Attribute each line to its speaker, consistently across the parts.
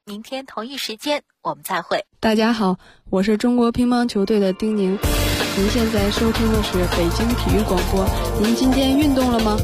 Speaker 1: 明天同一时间我们再会。
Speaker 2: 大家好，我是中国乒乓球队的丁宁。您现在收听的是北京体育广播。您今天运动了吗？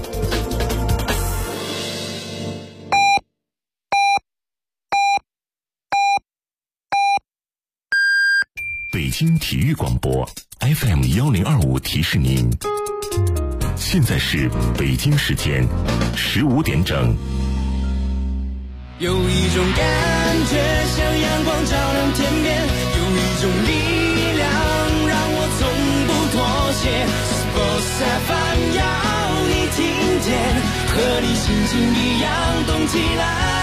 Speaker 3: 北京体育广播 FM1025 提示您，现在是北京时间15点整。
Speaker 4: 有一种感觉像阳光照亮天边，有一种力量让我从不妥协。Sports FM 要你听见，和你心情一样动起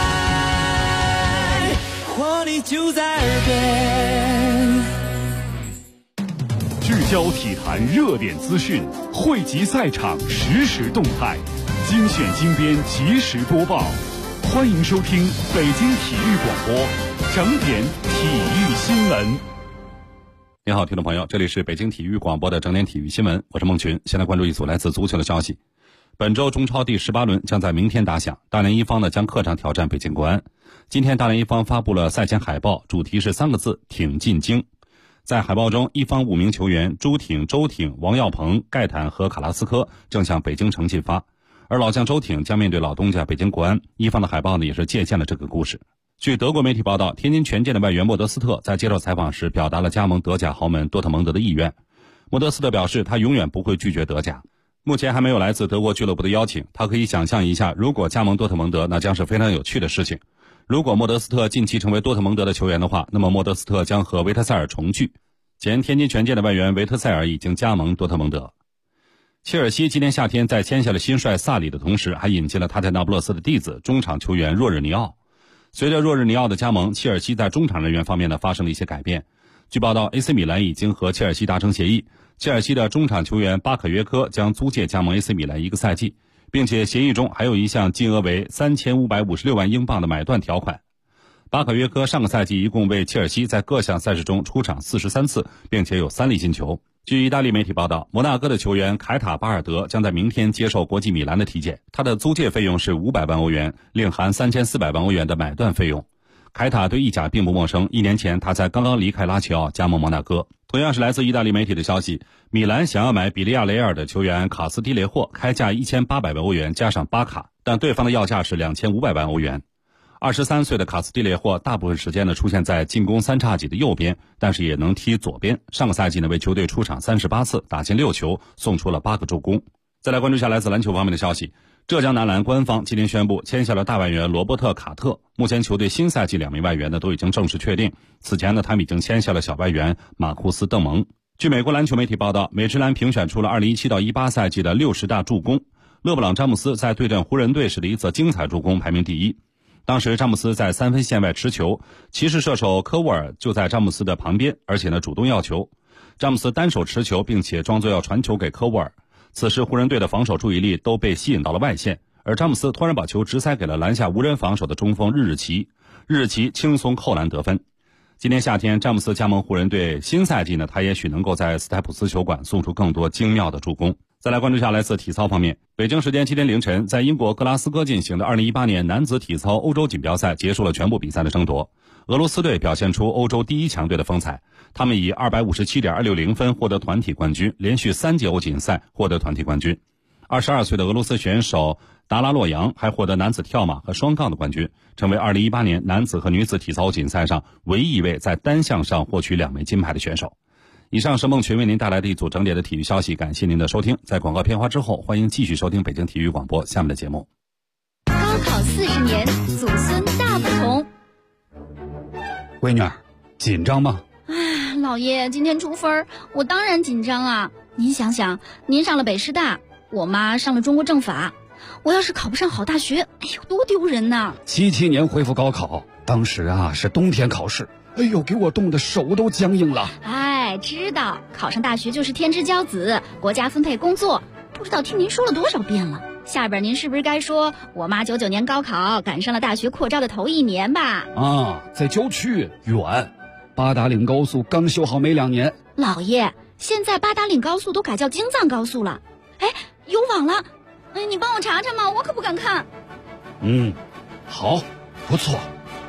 Speaker 4: 来，活力就在耳边。
Speaker 5: 聚焦体坛热点资讯，汇集赛场实时动态，精选精编及时播报。欢迎收听北京体育广播整点体育新闻。
Speaker 6: 你好，听众朋友，这里是北京体育广播的整点体育新闻，我是孟群。先来关注一组来自足球的消息。本周中超第18轮将在明天打响，大连一方将客场挑战北京国安。今天大连一方发布了赛前海报，主题是3个字：挺进京。在海报中，一方5名球员朱挺、周挺、王耀鹏、盖坦和卡拉斯科正向北京城进发，而老将周挺将面对老东家北京国安。一方的海报也是借鉴了这个故事。据德国媒体报道，天津权健的外援莫德斯特在接受采访时表达了加盟德甲豪门多特蒙德的意愿。莫德斯特表示，他永远不会拒绝德甲。目前还没有来自德国俱乐部的邀请，他可以想象一下，如果加盟多特蒙德，那将是非常有趣的事情。如果莫德斯特近期成为多特蒙德的球员的话，那么莫德斯特将和维特塞尔重聚。前天津权健的外援维特塞尔已经加盟多特蒙德。切尔西今年夏天在签下了新帅萨里的同时，还引进了他在那不勒斯的弟子中场球员若日尼奥。随着若日尼奥的加盟，切尔西在中场人员方面发生了一些改变。据报道 AC 米兰已经和切尔西达成协议，切尔西的中场球员巴可约科将租借加盟 AC 米兰1个赛季，并且协议中还有一项金额为3556万英镑的买断条款。巴可约科上个赛季一共为切尔西在各项赛事中出场43次，并且有3粒进球。据意大利媒体报道，摩纳哥的球员凯塔巴尔德将在明天接受国际米兰的体检，他的租借费用是500万欧元，另含3400万欧元的买断费用。凯塔对意甲并不陌生，1年前他才刚刚离开拉齐奥加盟摩纳哥。同样是来自意大利媒体的消息，米兰想要买比利亚雷尔的球员卡斯蒂列霍，开价1800万欧元加上巴卡，但对方的要价是2500万欧元。23岁的卡斯蒂列霍大部分时间出现在进攻3叉戟的右边，但是也能踢左边。上个赛季为球队出场38次，打进6球，送出了8个助攻。再来关注一下来自篮球方面的消息。浙江男篮官方今天宣布签下了大外援罗伯特卡特，目前球队新赛季2名外援都已经正式确定。此前他们已经签下了小外援马库斯邓蒙。据美国篮球媒体报道，美职篮评选出了2017到18赛季的60大助攻，勒布朗詹姆斯在对阵湖人队时的一则精彩助攻排名第1。当时詹姆斯在3分线外持球，骑士射手科沃尔就在詹姆斯的旁边，而且主动要球。詹姆斯单手持球，并且装作要传球给科沃尔。此时湖人队的防守注意力都被吸引到了外线，而詹姆斯突然把球直塞给了篮下无人防守的中锋日奇，日奇轻松扣篮得分。今年夏天詹姆斯加盟湖人队，新赛季他也许能够在斯台普斯球馆送出更多精妙的助攻。再来关注一下来自体操方面。北京时间7天凌晨，在英国格拉斯哥进行的2018年男子体操欧洲锦标赛结束了全部比赛的争夺。俄罗斯队表现出欧洲第1强队的风采，他们以257.260分获得团体冠军，连续3届欧锦赛获得团体冠军。22岁的俄罗斯选手达拉洛扬还获得男子跳马和双杠的冠军，成为2018年男子和女子体操欧锦赛上唯一一位在单项上获取2枚金牌的选手。以上是孟群为您带来的一组整点的体育消息，感谢您的收听。在广告片花之后，欢迎继续收听北京体育广播下面的节目。
Speaker 7: 高考40年，祖孙大不同。
Speaker 5: 闺女儿，紧张吗？
Speaker 7: 哎，老爷，今天出分，我当然紧张啊。您想想，您上了北师大，我妈上了中国政法，我要是考不上好大学，哎呦，多丢人呐
Speaker 5: ！77年恢复高考，当时是冬天考试，哎呦，给我冻得手都僵硬了。
Speaker 7: 哎，知道考上大学就是天之骄子，国家分配工作，不知道听您说了多少遍了。下边您是不是该说我妈99年高考赶上了大学扩招的头1年吧？
Speaker 5: 在郊区远，八达岭高速刚修好没2年。
Speaker 7: 老爷，现在八达岭高速都改叫京藏高速了。哎，有网了，你帮我查查嘛，我可不敢看。
Speaker 5: 好，不错。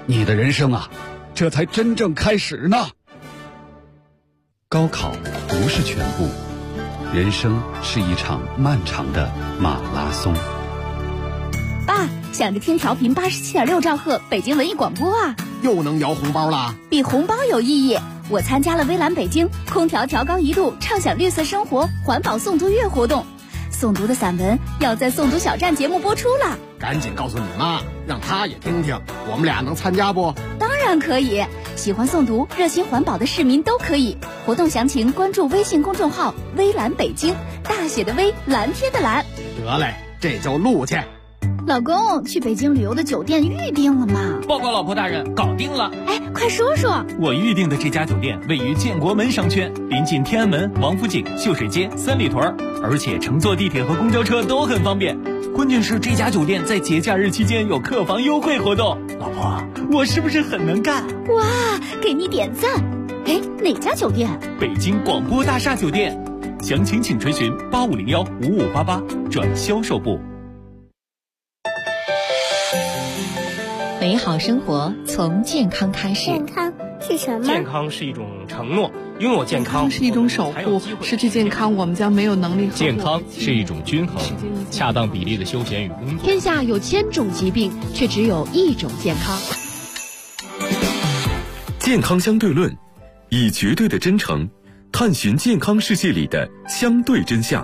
Speaker 8: 你的人生啊，这才真正开始呢。
Speaker 5: 高考不是全部，人生是一场漫长的马拉松。
Speaker 7: 爸，想着听调频87.6兆赫北京文艺广播啊，
Speaker 9: 又能摇红包啦？
Speaker 7: 比红包有意义。我参加了微蓝北京空调调高1度畅享绿色生活环保诵读月活动，诵读的散文要在诵读小站节目播出了。
Speaker 9: 赶紧告诉你妈，让她也听听，我们俩能参加不？
Speaker 7: 当然可以，喜欢诵读热心环保的市民都可以。活动详情关注微信公众号微蓝北京，大写的微，蓝天的蓝。
Speaker 9: 得嘞，这就录去。
Speaker 7: 老公，去北京旅游的酒店预定了吗？
Speaker 10: 报告老婆大人，搞定了。
Speaker 7: 哎，快说说。
Speaker 10: 我预定的这家酒店位于建国门商圈，临近天安门、王府井、秀水街、三里屯，而且乘坐地铁和公交车都很方便。关键是这家酒店在节假日期间有客房优惠活动。老婆，我是不是很能干？
Speaker 7: 哇，给你点赞。哎，哪家酒店？
Speaker 10: 北京广播大厦酒店。详情请垂询8501-5588转销售部。
Speaker 1: 美好生活从健康开始。
Speaker 11: 健康是什么？
Speaker 12: 健康是一种承诺，拥有健康
Speaker 2: 是一种守护，失去健康我们将没有能力。
Speaker 12: 健康是一种均衡，恰当比例的休闲与工作。
Speaker 13: 天下有1000种疾病，却只有1种健康。
Speaker 14: 健康相对论，以绝对的真诚探寻健康世界里的相对真相。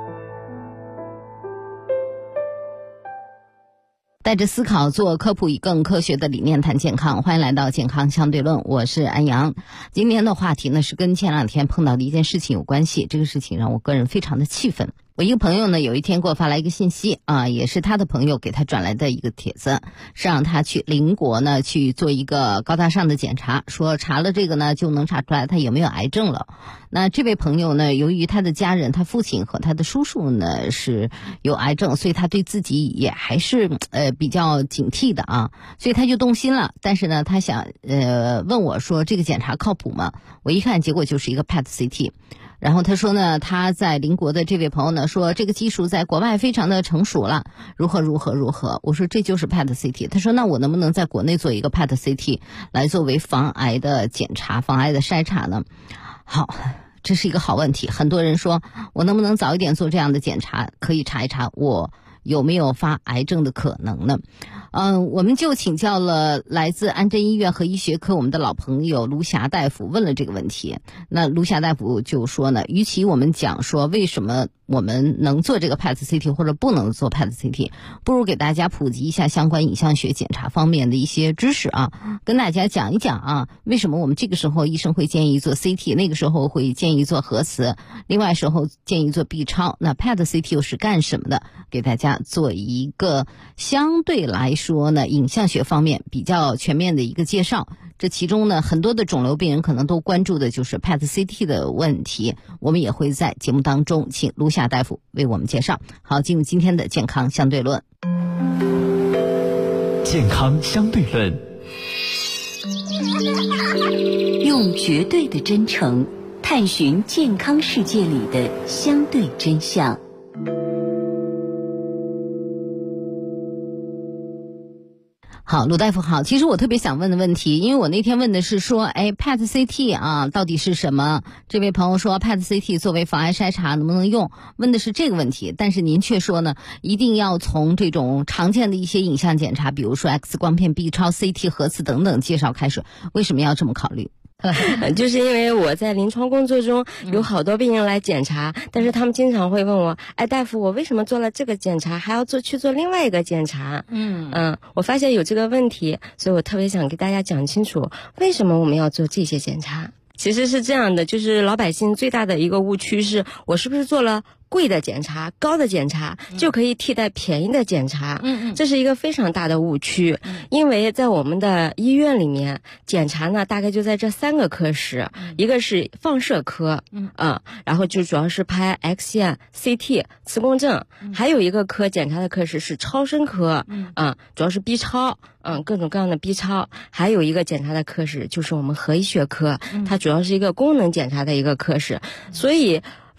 Speaker 15: 带着思考做科普，以更科学的理念谈健康。欢迎来到健康相对论，我是安阳。今天的话题呢是跟前2天碰到的一件事情有关系，这个事情让我个人非常的气愤。我一个朋友呢，有一天给我发来一个信息啊，也是他的朋友给他转来的一个帖子，是让他去邻国呢去做一个高大上的检查，说查了这个呢就能查出来他有没有癌症了。那这位朋友呢，由于他的家人，他父亲和他的叔叔呢是有癌症，所以他对自己也还是比较警惕的啊，所以他就动心了。但是呢，他想问我说这个检查靠谱吗？我一看结果就是一个 PET CT。然后他说呢，他在邻国的这位朋友呢说这个技术在国外非常的成熟了，如何。我说这就是 PET CT。他说那我能不能在国内做一个 PET CT 来作为防癌的检查、防癌的筛查呢？好，这是一个好问题。很多人说我能不能早一点做这样的检查，可以查一查我有没有发癌症的可能呢？我们就请教了来自安贞医院和医学科我们的老朋友卢霞大夫，问了这个问题。那卢霞大夫就说呢，与其我们讲说为什么我们能做这个 PET CT 或者不能做 PET CT， 不如给大家普及一下相关影像学检查方面的一些知识啊，跟大家讲一讲啊，为什么我们这个时候医生会建议做 CT， 那个时候会建议做核磁，另外时候建议做 B 超，那 PET CT 又是干什么的？给大家做一个相对来说呢影像学方面比较全面的一个介绍。这其中呢，很多的肿瘤病人可能都关注的就是 PET CT 的问题，我们也会在节目当中请卢霞大夫为我们介绍。好，进入今天的健康相对论。
Speaker 16: 健康相对论，
Speaker 17: 用绝对的真诚探寻健康世界里的相对真相。
Speaker 15: 好，卢大夫好。其实我特别想问的问题，因为我那天问的是说PET CT 啊到底是什么？这位朋友说 PET CT 作为防癌筛查能不能用？问的是这个问题，但是您却说呢，一定要从这种常见的一些影像检查，比如说 X 光片、B 超、CT、核磁等等介绍开始。为什么要这么考虑？
Speaker 18: 就是因为我在临床工作中有好多病人来检查，但是他们经常会问我，哎，大夫，我为什么做了这个检查还要去做另外一个检查？我发现有这个问题，所以我特别想给大家讲清楚为什么我们要做这些检查。其实是这样的，就是老百姓最大的一个误区是，我是不是做了贵的检查、高的检查就可以替代便宜的检查？这是一个非常大的误区。因为在我们的医院里面，检查呢大概就在这3个科室，一个是放射科，然后就主要是拍 X 线、CT、磁共振，还有一个科检查的科室是超声科，主要是 B 超。各种各样的 B 超，还有一个检查的科室就是我们核医学科，它主要是一个功能检查的一个科室。所以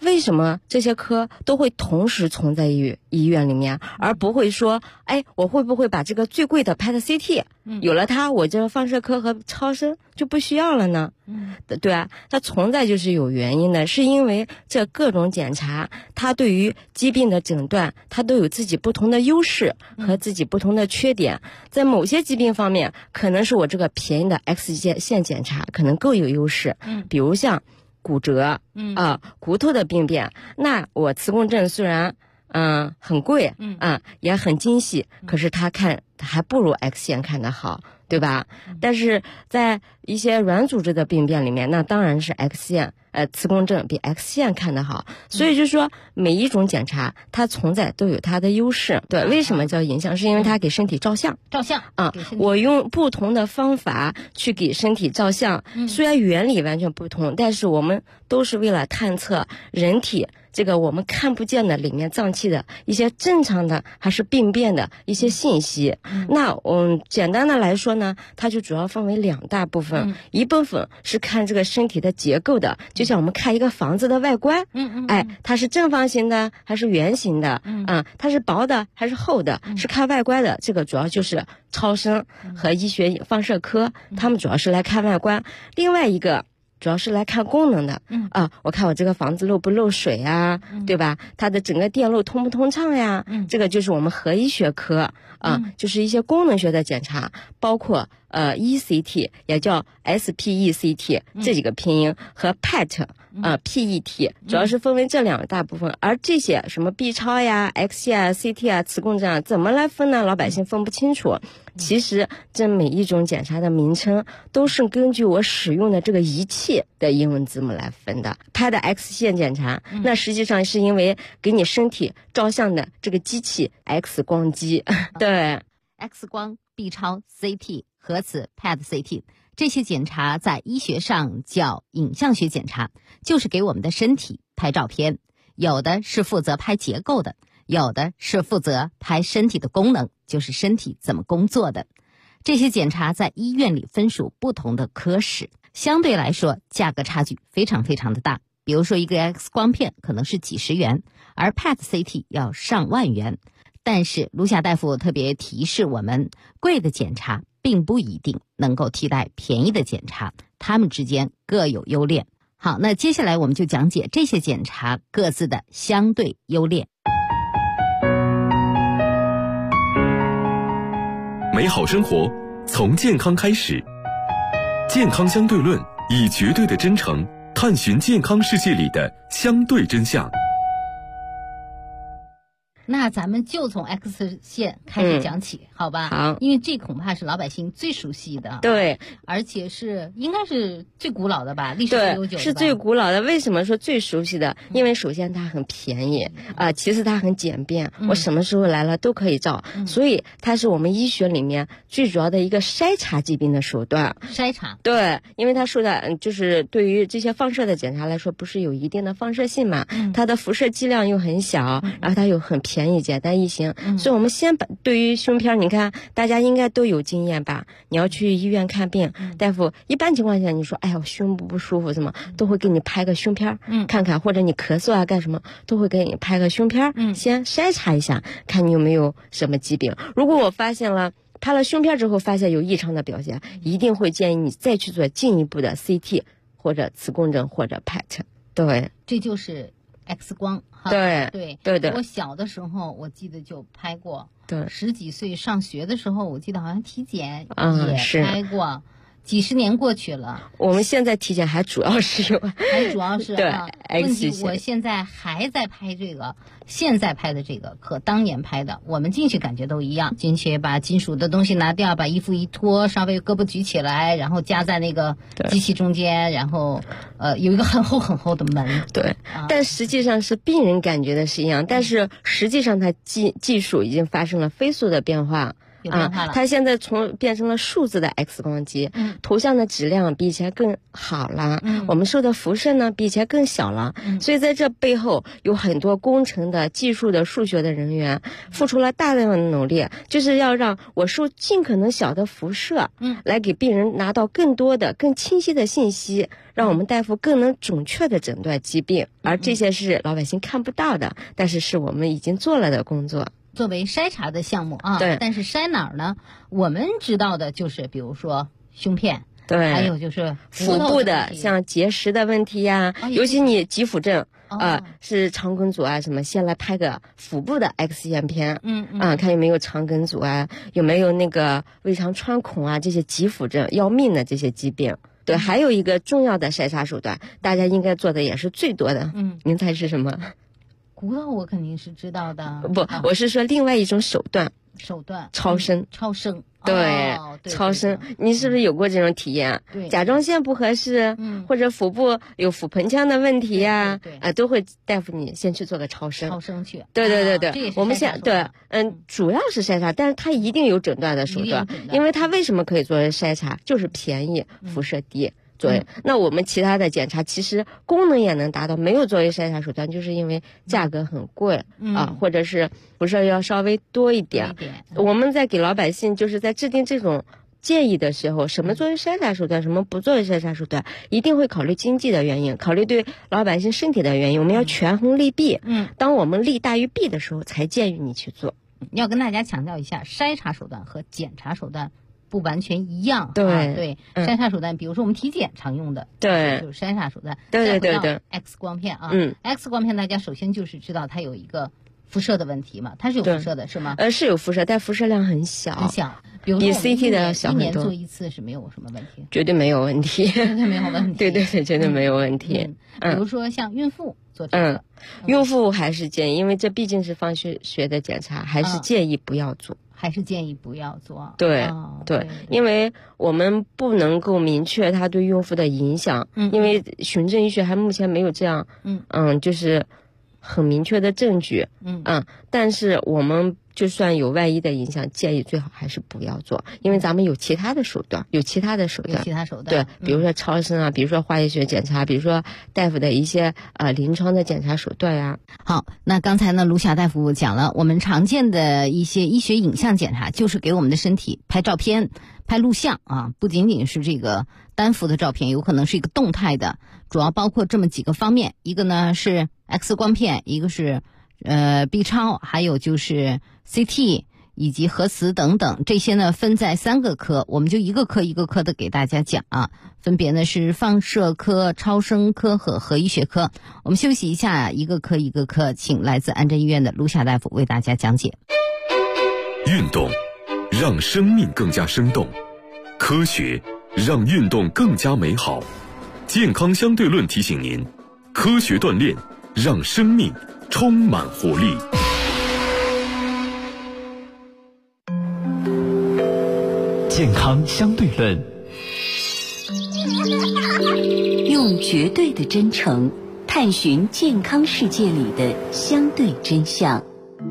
Speaker 18: 为什么这些科都会同时存在于医院里面，而不会说，哎，我会不会把这个最贵的 PET CT，有了它，我这放射科和超声就不需要了呢？对啊，它存在就是有原因的，是因为这各种检查，它对于疾病的诊断，它都有自己不同的优势和自己不同的缺点。在某些疾病方面，可能是我这个便宜的 X 线检查可能更有优势，比如像骨折，骨头的病变，那我磁共振虽然很贵，也很精细，可是它看还不如 X 线看得好，对吧？但是在一些软组织的病变里面，那当然是 X 线磁共振比 X 线看得好。所以就是说每一种检查它存在都有它的优势。对，为什么叫影像？是因为它给身体照相我用不同的方法去给身体照相，虽然原理完全不同，但是我们都是为了探测人体这个我们看不见的里面脏器的一些正常的还是病变的一些信息。那简单的来说呢，它就主要分为2大部分，一部分是看这个身体的结构的，就像我们看一个房子的外观，它是正方形的还是圆形的，它是薄的还是厚的，是看外观的。这个主要就是超声和医学放射科，他们主要是来看外观。另外一个主要是来看功能的，我看我这个房子漏不漏水呀，对吧？它的整个电路通不通畅呀，这个就是我们核医学科就是一些功能学的检查，包括ECT 也叫 SPECT 这几个拼音和 PET。PET 主要是分为这2大部分，而这些什么 B 超呀、X 呀、CT 啊、磁共振啊，怎么来分呢？老百姓分不清楚。其实这每一种检查的名称都是根据我使用的这个仪器的英文字母来分的。拍的 X 线检查，那实际上是因为给你身体照相的这个机器 X 光机。对，
Speaker 15: X 光、B 超、CT、核磁、PET CT，这些检查在医学上叫影像学检查，就是给我们的身体拍照片，有的是负责拍结构的，有的是负责拍身体的功能，就是身体怎么工作的。这些检查在医院里分属不同的科室，相对来说价格差距非常非常的大。比如说一个 X 光片可能是几十元，而 PET CT 要上万元。但是卢夏大夫特别提示我们，贵的检查并不一定能够替代便宜的检查，它们之间各有优劣。好，那接下来我们就讲解这些检查各自的相对优劣。
Speaker 14: 美好生活从健康开始，健康相对论，以绝对的真诚探寻健康世界里的相对真相。
Speaker 15: 那咱们就从 X 线开始讲起，好吧？
Speaker 18: 好，
Speaker 15: 因为这恐怕是老百姓最熟悉的，
Speaker 18: 对，
Speaker 15: 而且是应该是最古老的吧，历史最悠久的吧。
Speaker 18: 对，是最古老的。为什么说最熟悉的？因为首先它很便宜其次它很简便，我什么时候来了都可以照，所以它是我们医学里面最主要的一个筛查疾病的手段。
Speaker 15: 筛查，
Speaker 18: 对，因为它受的就是对于这些放射的检查来说，不是有一定的放射性嘛，它的辐射剂量又很小，然后它又很便宜，简单易行，所以我们先把对于胸片，你看大家应该都有经验吧？你要去医院看病，大夫一般情况下你说哎呀我胸部不舒服什么，都会给你拍个胸片看看，或者你咳嗽啊干什么都会给你拍个胸片先筛查一下，看你有没有什么疾病。如果我发现了拍了胸片之后发现有异常的表现，一定会建议你再去做进一步的 CT 或者磁共振或者 PET。 对，
Speaker 15: 这就是X 光。
Speaker 18: 对，
Speaker 15: 我小的时候我记得就拍过，
Speaker 18: 对
Speaker 15: ，10几岁上学的时候我记得好像体检
Speaker 18: 也
Speaker 15: 拍过，几十年过去了，
Speaker 18: 我们现在体检还主要是
Speaker 15: 对问题我现在还在拍这个，现在拍的这个和当年拍的，我们进去感觉都一样，进去把金属的东西拿掉，把衣服一脱，稍微胳膊举起来，然后夹在那个机器中间，然后有一个很厚很厚的门。
Speaker 18: 对，但实际上是病人感觉的是一样，但是实际上它技术已经发生了飞速的变化。
Speaker 15: 有变化了。
Speaker 18: 它现在变成了数字的 X 光机，图像的质量比以前更好了，我们受的辐射呢比以前更小了，所以在这背后有很多工程的、技术的、数学的人员付出了大量的努力，就是要让我受尽可能小的辐射，来给病人拿到更多的、更清晰的信息，让我们大夫更能准确的诊断疾病，而这些是老百姓看不到的，但是是我们已经做了的工作。
Speaker 15: 作为筛查的项目啊，
Speaker 18: 对，
Speaker 15: 但是筛哪儿呢？我们知道的就是比如说胸片，
Speaker 18: 对，
Speaker 15: 还有就是
Speaker 18: 腹部的像结石的问题呀，尤其你急腹症是肠梗阻啊什么，先来拍个腹部的 X 线片，看有没有肠梗阻啊，有没有那个胃肠穿孔啊，这些急腹症要命的这些疾病。对，还有一个重要的筛查手段，大家应该做的也是最多的，您猜是什么？
Speaker 15: 骨头我肯定是知道的，
Speaker 18: 不，我是说另外一种手段，超声，对，超声，你是不是有过这种体验？
Speaker 15: 对，
Speaker 18: 甲状腺不合适，或者腹部有腹盆腔的问题呀，都会大夫你先去做个超声，
Speaker 15: 去，
Speaker 18: 对，我们主要是筛查，但是它一定有诊断的手段，因为它为什么可以作为筛查，就是便宜，辐射低。对，那我们其他的检查其实功能也能达到，没有作为筛查手段，就是因为价格很贵或者是辐射要稍微多一点。我们在给老百姓就是在制定这种建议的时候，什么作为筛查手段，什么不作为筛查手段，一定会考虑经济的原因，考虑对老百姓身体的原因，我们要权衡利弊。当我们利大于弊的时候，才建议你去做。
Speaker 15: 要跟大家强调一下，筛查手段和检查手段不完全一样，
Speaker 18: 对，
Speaker 15: 筛查手段，比如说我们体检常用的，
Speaker 18: 对，
Speaker 15: 就是筛查手段，
Speaker 18: 对
Speaker 15: ，X 光片啊，X 光片大家首先就是知道它有一个辐射的问题嘛，它是有辐射的是吗？
Speaker 18: 是有辐射，但辐射量很小，
Speaker 15: 比如
Speaker 18: 说比 CT 的小很多。
Speaker 15: 一年做一次是没有什么问题，
Speaker 18: 绝对没有问题，
Speaker 15: 绝对没有问题，
Speaker 18: 对，绝对没有问题。
Speaker 15: 比如说像孕妇做这个，
Speaker 18: 孕妇还是建议，因为这毕竟是放血的检查，还是建议不要做。对，因为我们不能够明确它对孕妇的影响，因为循证医学还目前没有这样，就是很明确的证据，但是我们就算有万一的影响，建议最好还是不要做，因为咱们有其他的手段，对，比如说超声啊，比如说化验学检查，比如说大夫的一些临床的检查手段呀。
Speaker 15: 好，那刚才呢，卢霞大夫讲了我们常见的一些医学影像检查，就是给我们的身体拍照片、拍录像啊，不仅仅是这个单幅的照片，有可能是一个动态的，主要包括这么几个方面，一个呢是 X 光片，一个是B 超，还有就是 CT 以及核磁等等，这些呢分在3个科，我们就一个科一个科的给大家讲啊，分别呢是放射科、超声科和核医学科。我们休息一下，一个科一个科，请来自安贞医院的卢霞大夫为大家讲解。
Speaker 14: 运动让生命更加生动，科学让运动更加美好。健康相对论提醒您，科学锻炼让生命充满活力。
Speaker 10: 健康相对论，
Speaker 17: 用绝对的真诚探寻健康世界里的相对真相。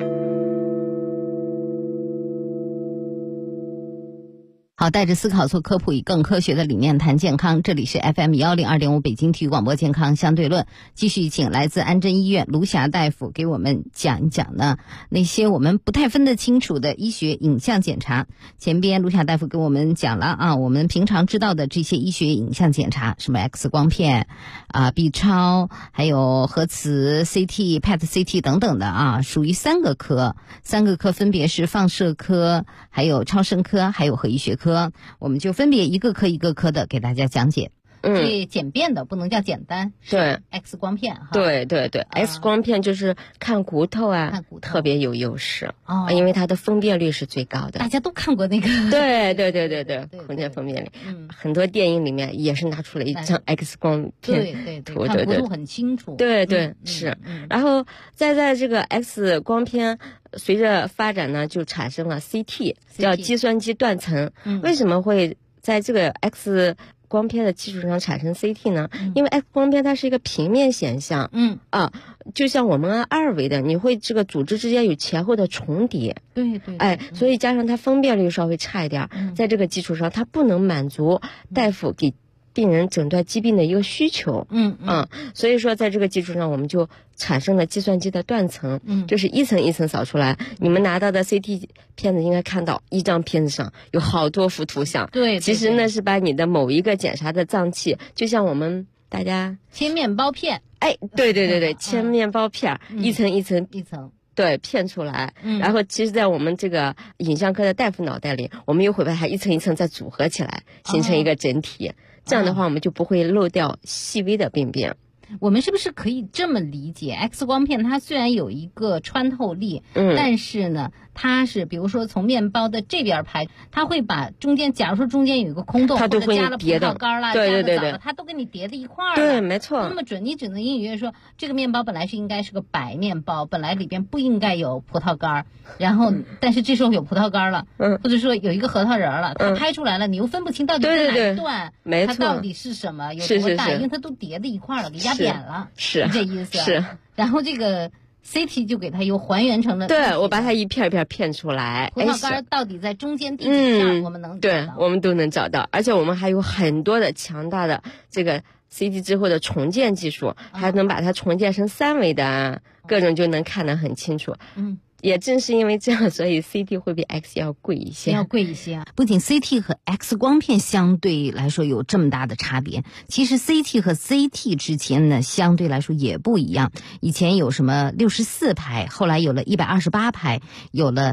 Speaker 15: 好，带着思考做科普，以更科学的理念谈健康。这里是 FM102.5 北京体育广播健康相对论，继续请来自安贞医院卢霞大夫给我们讲一讲呢那些我们不太分得清楚的医学影像检查。前边卢霞大夫给我们讲了啊，我们平常知道的这些医学影像检查，什么 X 光片B 超，还有核磁 CT、PET CT 等等的啊，属于3个科，3个科分别是放射科、还有超声科、还有核医学科。我们就分别一个科一个科的给大家讲解。最简便的不能叫简单，
Speaker 18: 对
Speaker 15: X 光片哈，
Speaker 18: 对，X 光片就是看骨头啊，特别有优势因为它的分辨率是最高的。
Speaker 15: 大家都看过那个，
Speaker 18: 对，空间分辨率，很多电影里面也是拿出了一张 X 光片图，
Speaker 15: 看骨头很清楚，
Speaker 18: 对，是。然后再在这个 X 光片随着发展呢，就产生了 CT， 叫计算机断层。为什么会在这个 X 光片的基础上产生 CT 呢？因为 X 光片它是一个平面现象，就像我们二维的，你会这个组织之间有前后的重叠，
Speaker 15: 对，
Speaker 18: 所以加上它分辨率稍微差一点，在这个基础上，它不能满足大夫给病人诊断疾病的一个需求，所以说在这个基础上，我们就产生了计算机的断层，就是一层一层扫出来。你们拿到的 CT 片子应该看到，一张片子上有好多幅图像，
Speaker 15: 对，
Speaker 18: 其实呢是把你的某一个检查的脏器，就像我们大家
Speaker 15: 切面包片，
Speaker 18: 对，切面包片，一层一层。对，片出来，然后其实在我们这个影像科的大夫脑袋里，我们又会把它一层一层再组合起来，形成一个整体，这样的话我们就不会漏掉细微的病变。
Speaker 15: 我们是不是可以这么理解 X 光片它虽然有一个穿透力，但是呢它是比如说从面包的这边拍，它会把中间，假如说中间有一个空洞，
Speaker 18: 它都会
Speaker 15: 加了葡萄干啦，
Speaker 18: 对，
Speaker 15: 加了枣了，它都给你叠在一块儿了，
Speaker 18: 对，没错。
Speaker 15: 那么准，你只能隐约说这个面包本来应该是个白面包，本来里边不应该有葡萄干，然后但是这时候有葡萄干了，或者说有一个核桃仁了，它拍出来了，你又分不清到底是哪一段，
Speaker 18: 没错，
Speaker 15: 它到底是什么，有多大，因为它都叠在一块了，给压扁了，
Speaker 18: 是
Speaker 15: 这意思。
Speaker 18: 是，
Speaker 15: 然后这个 CT 就给它又还原成了，
Speaker 18: 对，我把它一片一片片出来，
Speaker 15: 葡萄干到底在中间第几项，我们能找到，
Speaker 18: 对，我们都能找到，而且我们还有很多的强大的这个 CT 之后的重建技术，还能把它重建成3维的，各种就能看得很清楚。也正是因为这样，所以 CT 会比 X 要贵一些。
Speaker 15: 不仅 CT 和 X 光片相对来说有这么大的差别，其实 CT 和 CT 之间呢，相对来说也不一样。以前有什么64拍，后来有了128拍，有了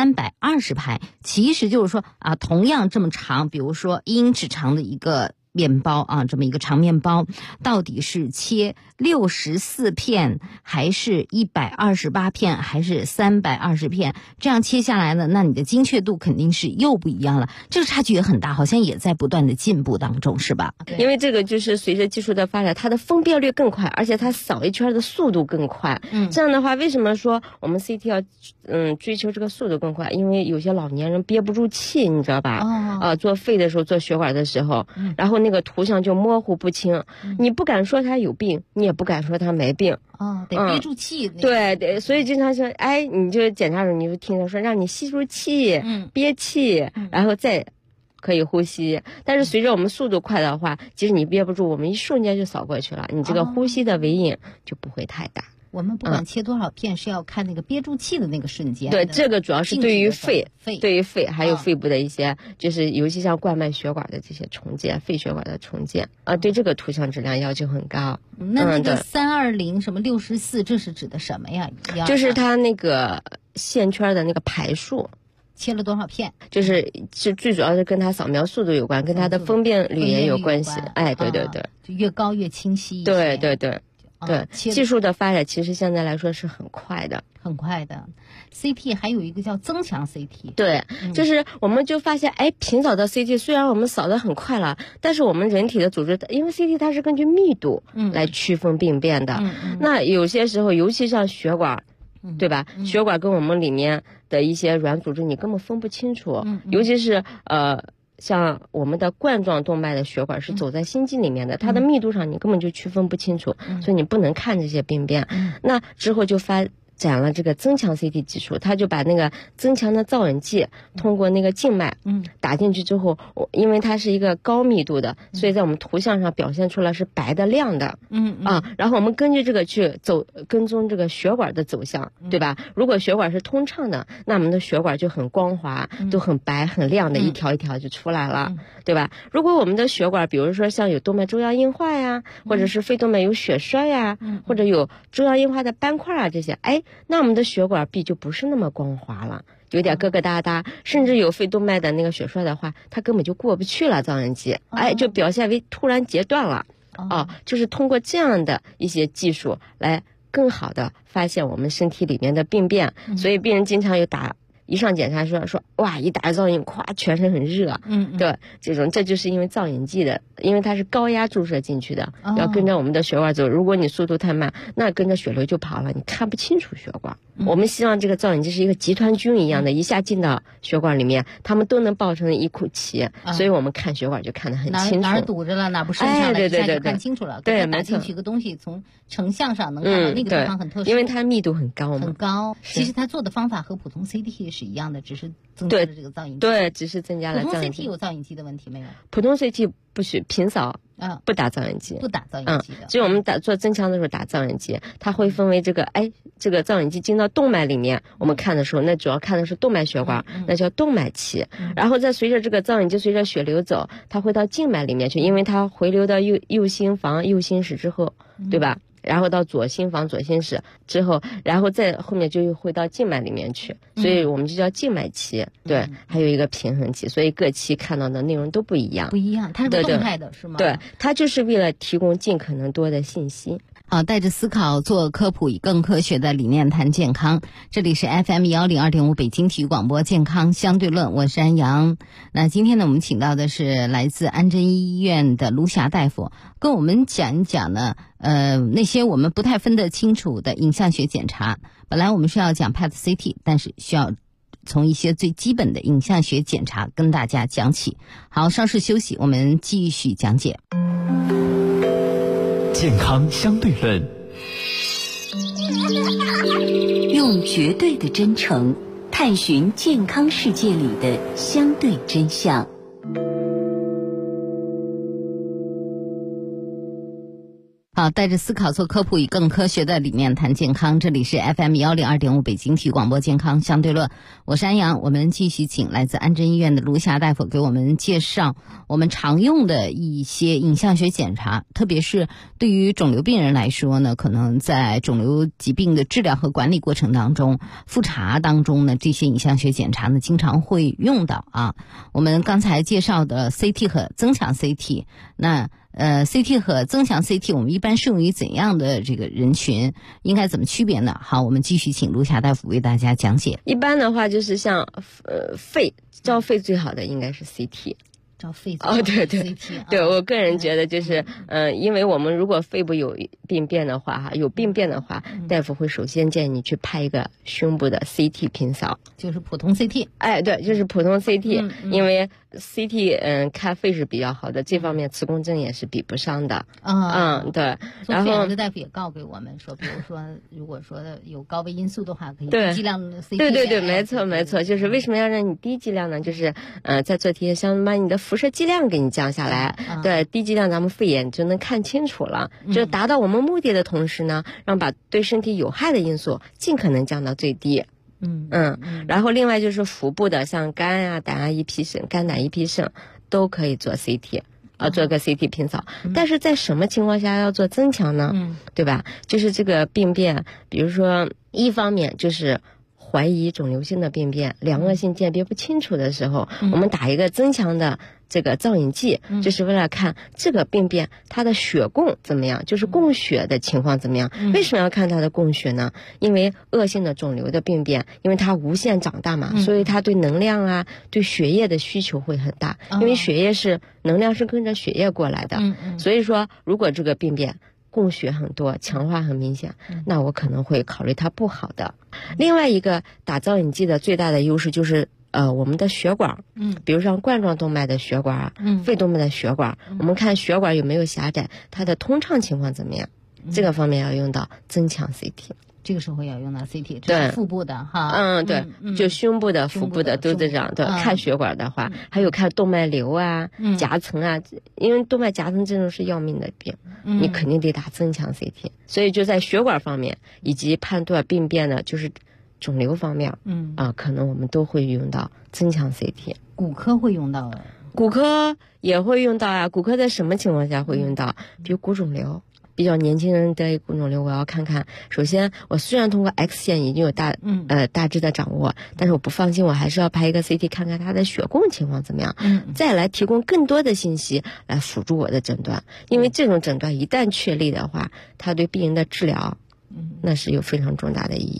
Speaker 15: 320拍。其实就是说同样这么长，比如说1英尺长的一个面包这么一个长面包，到底是切64片还是128片还是320片，这样切下来呢，那你的精确度肯定是又不一样了，这个差距也很大，好像也在不断的进步当中，是吧？
Speaker 18: 因为这个就是随着技术的发展，它的分辨率更快，而且它扫一圈的速度更快。这样的话，为什么说我们 CT 要追求这个速度更快？因为有些老年人憋不住气，你知道吧？做肺的时候，做血管的时候，然后那个图像就模糊不清，你不敢说他有病，你也不敢说他没病，
Speaker 15: 得憋住气。
Speaker 18: 对，所以经常说，你就检查时候你就听他说让你吸住气，憋气，然后再可以呼吸。但是随着我们速度快的话，即使你憋不住，我们一瞬间就扫过去了，你这个呼吸的尾影就不会太大。
Speaker 15: 我们不管切多少片，是要看那个憋住气的那个瞬间。
Speaker 18: 对，这个主要是对于肺，还有肺部的一些，就是尤其像冠脉血管的这些重建，肺血管的重建对这个图像质量要求很高。
Speaker 15: 那个320什么64，这是指的什么呀？
Speaker 18: 就是它那个线圈的那个排数。
Speaker 15: 切了多少片？
Speaker 18: 是最主要是跟它扫描速度有关，跟它的分辨率也有关系。对，
Speaker 15: 就越高越清晰一
Speaker 18: 些。对，技术的发展其实现在来说是很快的。
Speaker 15: CT 还有一个叫增强 CT。
Speaker 18: 对，就是我们就发现，平扫的 CT 虽然我们扫得很快了，但是我们人体的组织，因为 CT 它是根据密度来区分病变的。那有些时候，尤其像血管，对吧？血管跟我们里面的一些软组织，你根本分不清楚。尤其是像我们的冠状动脉的血管是走在心肌里面的，它的密度上你根本就区分不清楚，所以你不能看这些病变。那之后就发展了这个增强 CT 技术，它就把那个增强的造影剂通过那个静脉打进去之后，因为它是一个高密度的，所以在我们图像上表现出来是白的亮的。然后我们根据这个去跟踪这个血管的走向，对吧？如果血管是通畅的，那我们的血管就很光滑，都很白很亮的，一条一条就出来了，对吧？如果我们的血管比如说像有动脉粥样硬化呀，或者是肺动脉有血栓呀，或者有粥样硬化的斑块啊，这些那我们的血管壁就不是那么光滑了，有点疙疙瘩瘩，甚至有肺动脉的那个血栓的话，它根本就过不去了，造影剂就表现为突然截断了。就是通过这样的一些技术来更好的发现我们身体里面的病变。所以病人经常有打一上检查说哇，一打造影，咵，全身很热。对，这就是因为造影剂的，因为它是高压注射进去的，要跟着我们的血管走。如果你速度太慢，那跟着血流就跑了，你看不清楚血管。我们希望这个造影剂是一个集团军一样的，一下进到血管里面，他们都能抱成一口气，所以我们看血管就看得很清楚。
Speaker 15: 哪儿堵着了，哪儿不顺畅了，一下就看清楚了。
Speaker 18: 对，
Speaker 15: 打进去一个东西，从成像上能看到那个地方很特殊，
Speaker 18: 因为它密度很高嘛。
Speaker 15: 很高。其实它做的方法和普通 CT 是一样的，只是增加了这个造影剂。
Speaker 18: 对，只是增加了造影剂。
Speaker 15: 普通 CT 有造影剂的问题没有？
Speaker 18: 普通 CT 不许平扫。不打造影剂，
Speaker 15: 不打造影剂的。
Speaker 18: 只有我们做增强的时候打造影剂，它会分为这个造影剂进到动脉里面，我们看的时候，那主要看的是动脉血管，那叫动脉期。然后再随着这个造影剂随着血流走，它会到静脉里面去，因为它回流到右心房、右心室之后，对吧？然后到左心房、左心室之后，然后再后面就会到静脉里面去，所以我们就叫静脉期。对，还有一个平衡期，所以各期看到的内容都不一样。
Speaker 15: 不一样，它是动态的是吗？
Speaker 18: 对，它就是为了提供尽可能多的信息。
Speaker 15: 好，带着思考做科普，以更科学的理念谈健康。这里是 FM102.5 北京体育广播健康相对论，我是安阳。那今天呢，我们请到的是来自安贞医院的卢霞大夫，跟我们讲一讲呢，那些我们不太分得清楚的影像学检查。本来我们是要讲 PET-CT， 但是需要从一些最基本的影像学检查跟大家讲起。好，稍事休息，我们继续讲解。
Speaker 10: 健康相对论，
Speaker 17: 用绝对的真诚探寻健康世界里的相对真相。
Speaker 15: 好，带着思考做科普，以更科学的理念谈健康。这里是 FM102.5 北京体育广播健康相对论，我是安阳。我们继续请来自安贞医院的卢霞大夫给我们介绍我们常用的一些影像学检查，特别是对于肿瘤病人来说呢，可能在肿瘤疾病的治疗和管理过程当中，复查当中呢，这些影像学检查呢经常会用到啊。我们刚才介绍的 CT 和增强 CT， 那CT 和增强 CT 我们一般适用于怎样的这个人群，应该怎么区别呢？好，我们继续请卢霞大夫为大家讲解。
Speaker 18: 一般的话就是像肺，照肺最好的应该是 CT。
Speaker 15: 照肺
Speaker 18: 对，我个人觉得就是因为我们如果肺部有病变的话大夫会首先建议你去拍一个胸部的 CT 平扫，
Speaker 15: 就是普通 CT。
Speaker 18: 对，就是普通 CT，因为 CT 看肺是比较好的，这方面磁共振也是比不上的。对。然后
Speaker 15: 有的大夫也告给我们说，比如说如果说有高危因素的话，可以低剂量 CT。
Speaker 18: 对，没错，就是为什么要让你低剂量呢？就是在做题想把你的辐射剂量给你降下来。对，低剂量咱们肺炎就能看清楚了，就达到我们目的的同时呢，让把对身体有害的因素尽可能降到最低。然后另外就是腹部的，像肝啊、胆啊、胰脾肾、肝胆胰脾肾都可以做 CT， 做个 CT 平扫。但是在什么情况下要做增强呢？对吧？就是这个病变，比如说一方面就是怀疑肿瘤性的病变，两恶性鉴别不清楚的时候，我们打一个增强的这个造影剂，就是为了看这个病变它的血供怎么样，就是供血的情况怎么样。为什么要看它的供血呢？因为恶性的肿瘤的病变，因为它无限长大嘛，所以它对能量啊、对血液的需求会很大，因为血液是能量是跟着血液过来的。所以说如果这个病变供血很多，强化很明显，那我可能会考虑它不好的。另外一个打造影剂的最大的优势就是我们的血管，比如像冠状动脉的血管，肺动脉的血管，我们看血管有没有狭窄，它的通畅情况怎么样，这个方面要用到增强 CT。
Speaker 15: 这个时候要用到 CT， 这是腹部的
Speaker 18: 哈。对，就胸部的、腹部的都这样。对，看血管的话，还有看动脉瘤啊、夹层啊，因为动脉夹层这种是要命的病，你肯定得打增强 CT。所以就在血管方面以及判断病变的，就是肿瘤方面，可能我们都会用到增强 CT。
Speaker 15: 骨科会用到，
Speaker 18: 骨科也会用到啊。骨科在什么情况下会用到？比如骨肿瘤。比较年轻人的骨肿瘤，我要看看。首先，我虽然通过 X 线已经有大致的掌握，但是我不放心，我还是要拍一个 CT 看看它的血供情况怎么样，再来提供更多的信息来辅助我的诊断。因为这种诊断一旦确立的话，它对病人的治疗，那是有非常重大的意义的。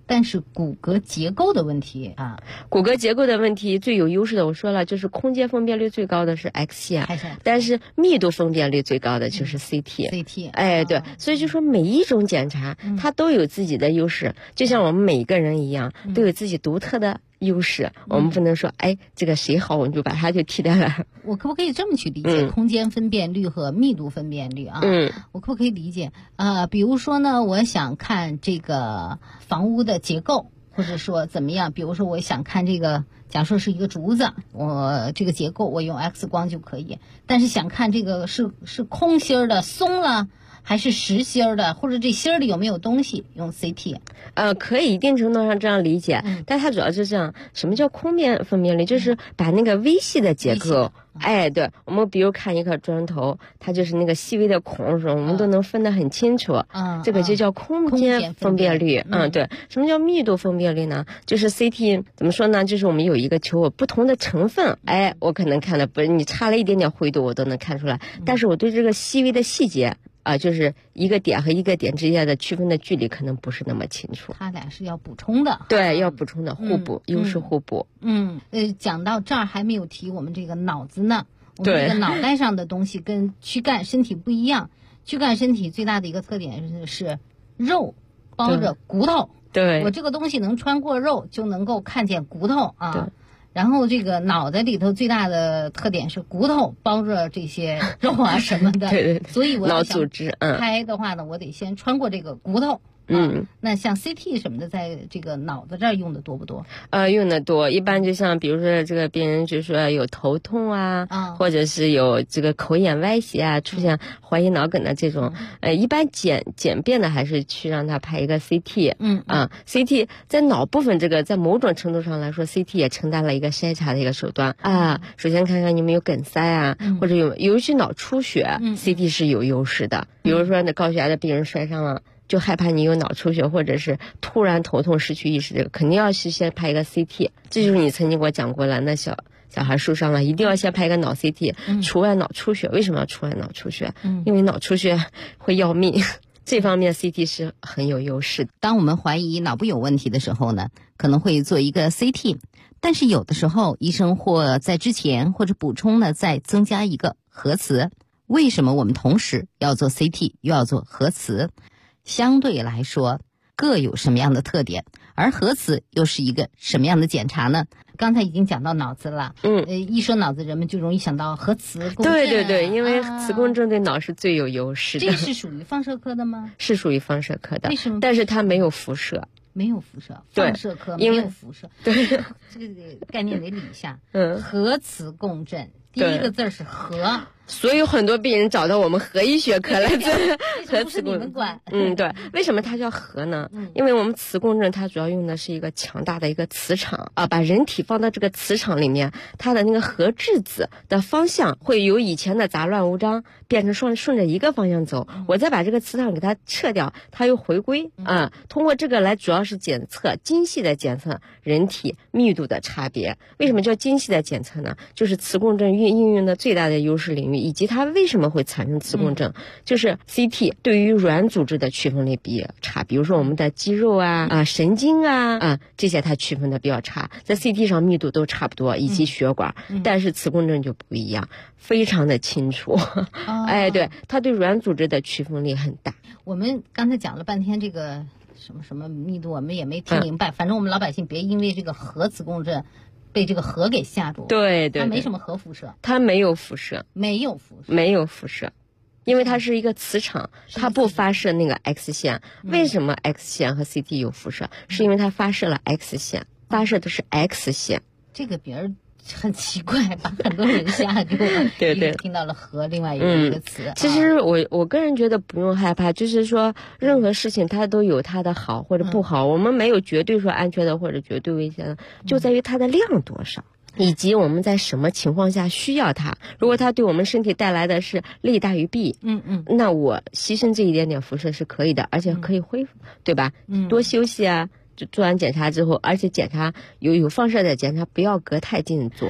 Speaker 15: 但是骨骼结构的问题啊，
Speaker 18: 骨骼结构的问题最有优势的，我说了，就是空间分辨率最高的是 X 线，但是密度分辨率最高的就是 CT。哎，对，所以就说每一种检查它都有自己的优势，就像我们每一个人一样，都有自己独特的优势。我们不能说，哎，这个谁好，我们就把它就替代了。
Speaker 15: 我可不可以这么去理解空间分辨率和密度分辨率啊？我可不可以理解比如说呢，我想看这个房屋的结构，或者说怎么样？比如说我想看这个，假设是一个竹子，我这个结构我用 X 光就可以。但是想看这个是空心的、松了，还是实心的，或者这心里有没有东西，用 CT。
Speaker 18: 可以一定程度上这样理解，但它主要是这样。什么叫空间分辨率？就是把那个微细的结构。哎，对，我们比如看一颗砖头，它就是那个细微的孔数，我们都能分得很清楚。这个就叫空间分辨率。对。什么叫密度分辨率呢？就是 CT 怎么说呢？就是我们有一个球，不同的成分，哎，我可能看的不，你差了一点点灰度，我都能看出来。但是我对这个细微的细节就是一个点和一个点之间的区分的距离可能不是那么清楚。
Speaker 15: 它俩是要补充的。
Speaker 18: 对，要补充的，互补，优势互补。
Speaker 15: 讲到这儿还没有提我们这个脑子呢。我们这个脑袋上的东西跟躯干身体不一样，躯干身体最大的一个特点是肉包着骨头。
Speaker 18: 对，
Speaker 15: 我这个东西能穿过肉，就能够看见骨头啊。对。然后这个脑袋里头最大的特点是骨头包着这些肉啊什么的。
Speaker 18: 对，
Speaker 15: 所以我要
Speaker 18: 脑组织
Speaker 15: 拍的话呢，我得先穿过这个骨头。那像 CT 什么的，在这个脑子这儿用的多不多？
Speaker 18: 用的多。一般就像比如说这个病人就说有头痛或者是有这个口眼歪斜出现怀疑脑梗的这种，一般简便的还是去让他拍一个 CT。CT 在脑部分这个在某种程度上来说 ，CT 也承担了一个筛查的一个手段首先看看你有没有梗塞或者尤其脑出血，CT 是有优势的。比如说那高血压的病人摔伤了。就害怕你有脑出血或者是突然头痛失去意识，这个肯定要是先拍一个 CT。这就是你曾经给我讲过了，那小孩受伤了，一定要先拍一个脑 CT。除外脑出血，为什么要除外脑出血？因为脑出血会要命。这方面 CT 是很有优势的。
Speaker 15: 当我们怀疑脑部有问题的时候呢，可能会做一个 CT， 但是有的时候医生或在之前或者补充呢再增加一个核磁。为什么我们同时要做 CT 又要做核磁？相对来说各有什么样的特点，而核磁又是一个什么样的检查呢？刚才已经讲到脑子了，一说脑子人们就容易想到核磁共振。
Speaker 18: 对，因为磁共振对脑是最有优势的。
Speaker 15: 这是属于放射科的吗？
Speaker 18: 是属于放射科的。
Speaker 15: 为什么？
Speaker 18: 但是它没有辐射。
Speaker 15: 没有辐射，放射科没有辐射。对，这个概念得理一下。核磁共振，第一个字是核。
Speaker 18: 所以很多病人找到我们核医学科来做核磁共振。对，为什么它叫核呢？因为我们磁共振它主要用的是一个强大的一个磁场把人体放到这个磁场里面，它的那个核质子的方向会由以前的杂乱无章变成顺着一个方向走，我再把这个磁场给它撤掉，它又回归通过这个来主要是精细的检测人体密度的差别。为什么叫精细的检测呢？就是磁共振应用的最大的优势领域，以及它为什么会产生磁共振，就是 CT 对于软组织的区分力比较差，比如说我们的肌肉神经这些它区分的比较差，在 CT 上密度都差不多，以及血管，但是磁共振就不一样，非常的清楚。对，它对软组织的区分力很大。
Speaker 15: 我们刚才讲了半天这个什么密度，我们也没听明白。反正我们老百姓别因为这个核磁共振被这个核给吓住。
Speaker 18: 对，
Speaker 15: 它没什么核辐射。
Speaker 18: 它没有辐射。
Speaker 15: 没有辐射。
Speaker 18: 因为它是一个磁场，它不发射那个 X 线。为什么 X 线和 CT 有辐射？是因为它发射了 X 线，发射的是 X 线。
Speaker 15: 这个别人很奇怪，把很多人吓住了。对，听到了核另外一个词。
Speaker 18: 其实我个人觉得不用害怕，就是说任何事情它都有它的好或者不好，我们没有绝对说安全的或者绝对危险的，就在于它的量多少。以及我们在什么情况下需要它。如果它对我们身体带来的是利大于弊，那我牺牲这一点点辐射是可以的，而且可以恢复，对吧？多休息就做完检查之后，而且检查有放射的检查不要隔太近做。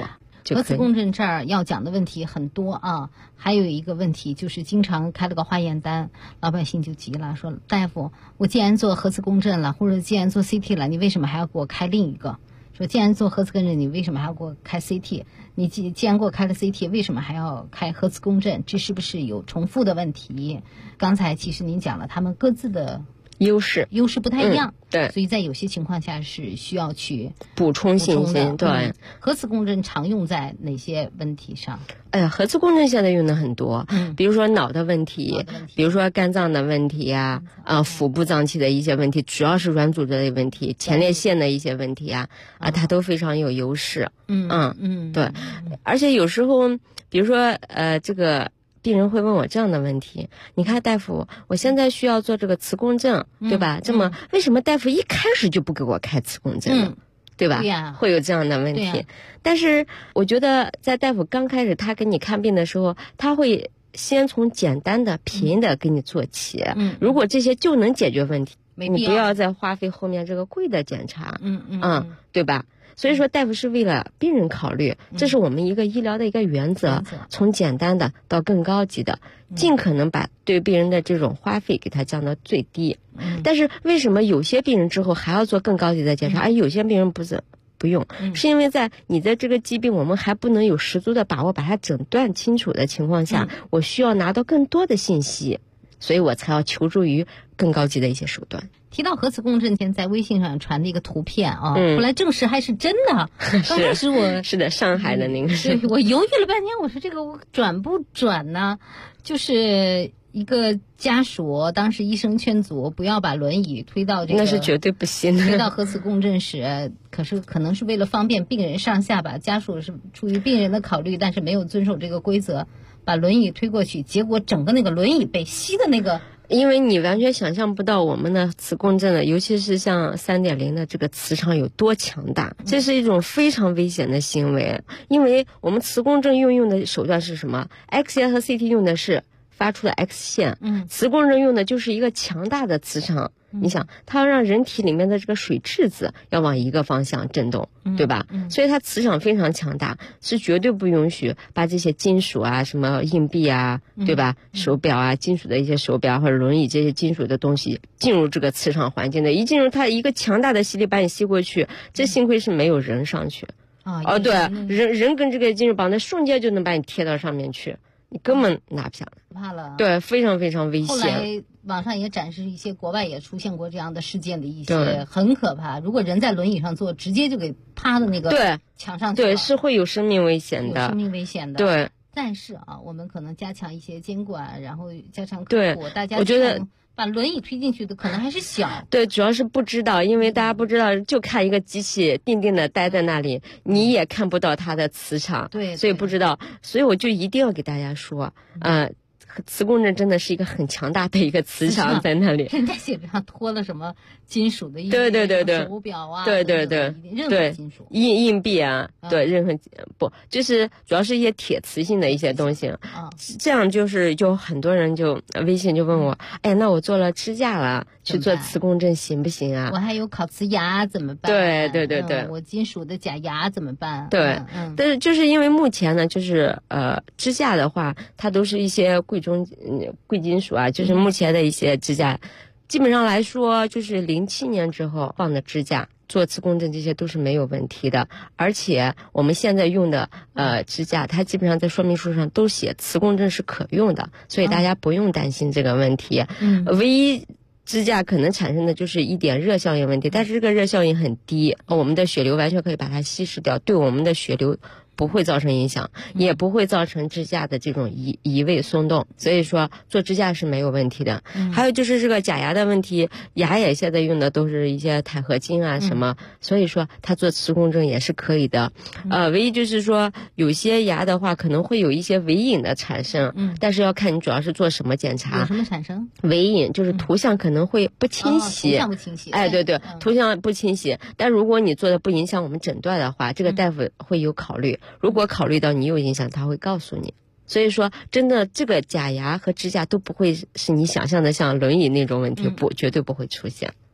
Speaker 15: 核磁共振这儿要讲的问题很多啊，还有一个问题就是经常开了个化验单，老百姓就急了，说大夫，我既然做核磁共振了，或者既然做 CT 了，你为什么还要给我开另一个？说既然做核磁共振，你为什么还要给我开 CT？ 你既然给我开了 CT， 为什么还要开核磁共振？这是不是有重复的问题？刚才其实您讲了他们各自的优势不太一样，
Speaker 18: 对，
Speaker 15: 所以在有些情况下是需要去
Speaker 18: 补充信息。对，
Speaker 15: 核磁共振常用在哪些问题上？
Speaker 18: 核磁共振现在用的很多，比如说脑的问题，比如说肝脏的问题啊，腹部脏器的一些问题，主要是软组织的问题，前列腺的一些问题啊，它都非常有优势。对，而且有时候，比如说这个。病人会问我这样的问题，你看大夫，我现在需要做这个磁共振，对吧？这么为什么大夫一开始就不给我开磁共振呢？对吧？会有这样的问题。但是我觉得在大夫刚开始他给你看病的时候，他会先从简单的便宜的给你做起，如果这些就能解决问题，你不要再花费后面这个贵的检查，对吧？所以说大夫是为了病人考虑，这是我们一个医疗的一个原则，从简单的到更高级的，尽可能把对病人的这种花费给它降到最低。但是为什么有些病人之后还要做更高级的检查，而有些病人不用，是因为在你的这个疾病我们还不能有十足的把握把它诊断清楚的情况下，我需要拿到更多的信息，所以我才要求助于更高级的一些手段。
Speaker 15: 提到核磁共振前在微信上传的一个图片啊，后来证实还是真的。刚开始我
Speaker 18: 是的，上海的那个
Speaker 15: 对，我犹豫了半天，我说这个我转不转呢？就是一个家属，当时医生劝阻不要把轮椅推到这个，
Speaker 18: 那是绝对不行的，
Speaker 15: 推到核磁共振室。可能是为了方便病人上下吧，家属是出于病人的考虑，但是没有遵守这个规则，把轮椅推过去，结果整个那个轮椅被吸的那个。
Speaker 18: 因为你完全想象不到我们的磁共振的，尤其是像 3.0 的这个磁场有多强大，这是一种非常危险的行为。因为我们磁共振用的手段是什么？ X 线和 CT 用的是发出的 X 线，磁共振用的就是一个强大的磁场。你想，它要让人体里面的这个水质子要往一个方向震动，对吧？所以它磁场非常强大，是绝对不允许把这些金属啊、什么硬币啊，对吧？手表啊、金属的一些手表或者轮椅这些金属的东西进入这个磁场环境的，一进入它一个强大的吸力把你吸过去，这幸亏是没有人上去。对，人跟这个金属绑，那瞬间就能把你贴到上面去。你根本拿不下来，
Speaker 15: 怕了。
Speaker 18: 对，非常非常危险。
Speaker 15: 后来网上也展示一些国外也出现过这样的事件的一些，很可怕。如果人在轮椅上坐，直接就给趴到那个墙上去了。
Speaker 18: 对，是会有生命危险的。
Speaker 15: 有生命危险的。
Speaker 18: 对。
Speaker 15: 但是我们可能加强一些监管，然后加强科普，大家
Speaker 18: 我觉得。
Speaker 15: 把轮椅推进去的可能还是小，
Speaker 18: 对，主要是不知道，因为大家不知道，就看一个机器定定的待在那里，你也看不到它的磁场，
Speaker 15: 对，
Speaker 18: 所以不知道，所以我就一定要给大家说，磁共振真的是一个很强大的一个磁场在那里。
Speaker 15: 人家写上拖了什么金属的一些手表啊，
Speaker 18: 对，
Speaker 15: 任何金属
Speaker 18: 硬币啊，对，任何不就是主要是一些铁磁性的一些东西。这样就很多人就微信就问我，哎，那我做了支架了，去做磁共振行不行啊？
Speaker 15: 我还有烤瓷牙怎么办？
Speaker 18: 对，
Speaker 15: 我金属的假牙怎么办？
Speaker 18: 对，但是就是因为目前呢，就是支架的话，它都是一些贵金属啊，就是目前的一些支架，基本上来说，就是07年之后放的支架做磁共振这些都是没有问题的，而且我们现在用的支架，它基本上在说明书上都写磁共振是可用的，所以大家不用担心这个问题。唯一支架可能产生的就是一点热效应问题，但是这个热效应很低，我们的血流完全可以把它稀释掉，对我们的血流不会造成影响，也不会造成支架的这种移位松动，所以说做支架是没有问题的。还有就是这个假牙的问题，牙也现在用的都是一些钛合金啊什么，所以说它做磁共振也是可以的。唯一就是说有些牙的话可能会有一些微影的产生，但是要看你主要是做什么检查。
Speaker 15: 有什么产生？
Speaker 18: 微影就是图像可能会不清晰，
Speaker 15: 图像不清晰。
Speaker 18: 对，图像不清晰，但如果你做的不影响我们诊断的话，这个大夫会有考虑。如果考虑到你有影响，他会告诉你。所以说真的这个假牙和支架都不会是你想象的像轮椅那种问题，绝对不会出现。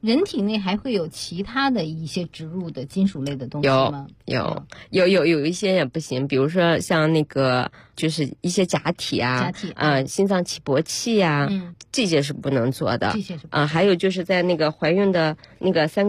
Speaker 15: 人体内还会有其他的一些植入的金属类的东西吗？
Speaker 18: 有一些也不行，比如说像那个就是一些假体啊，心脏起搏器啊，这些是不能做的。还有就是在那个怀孕的那个前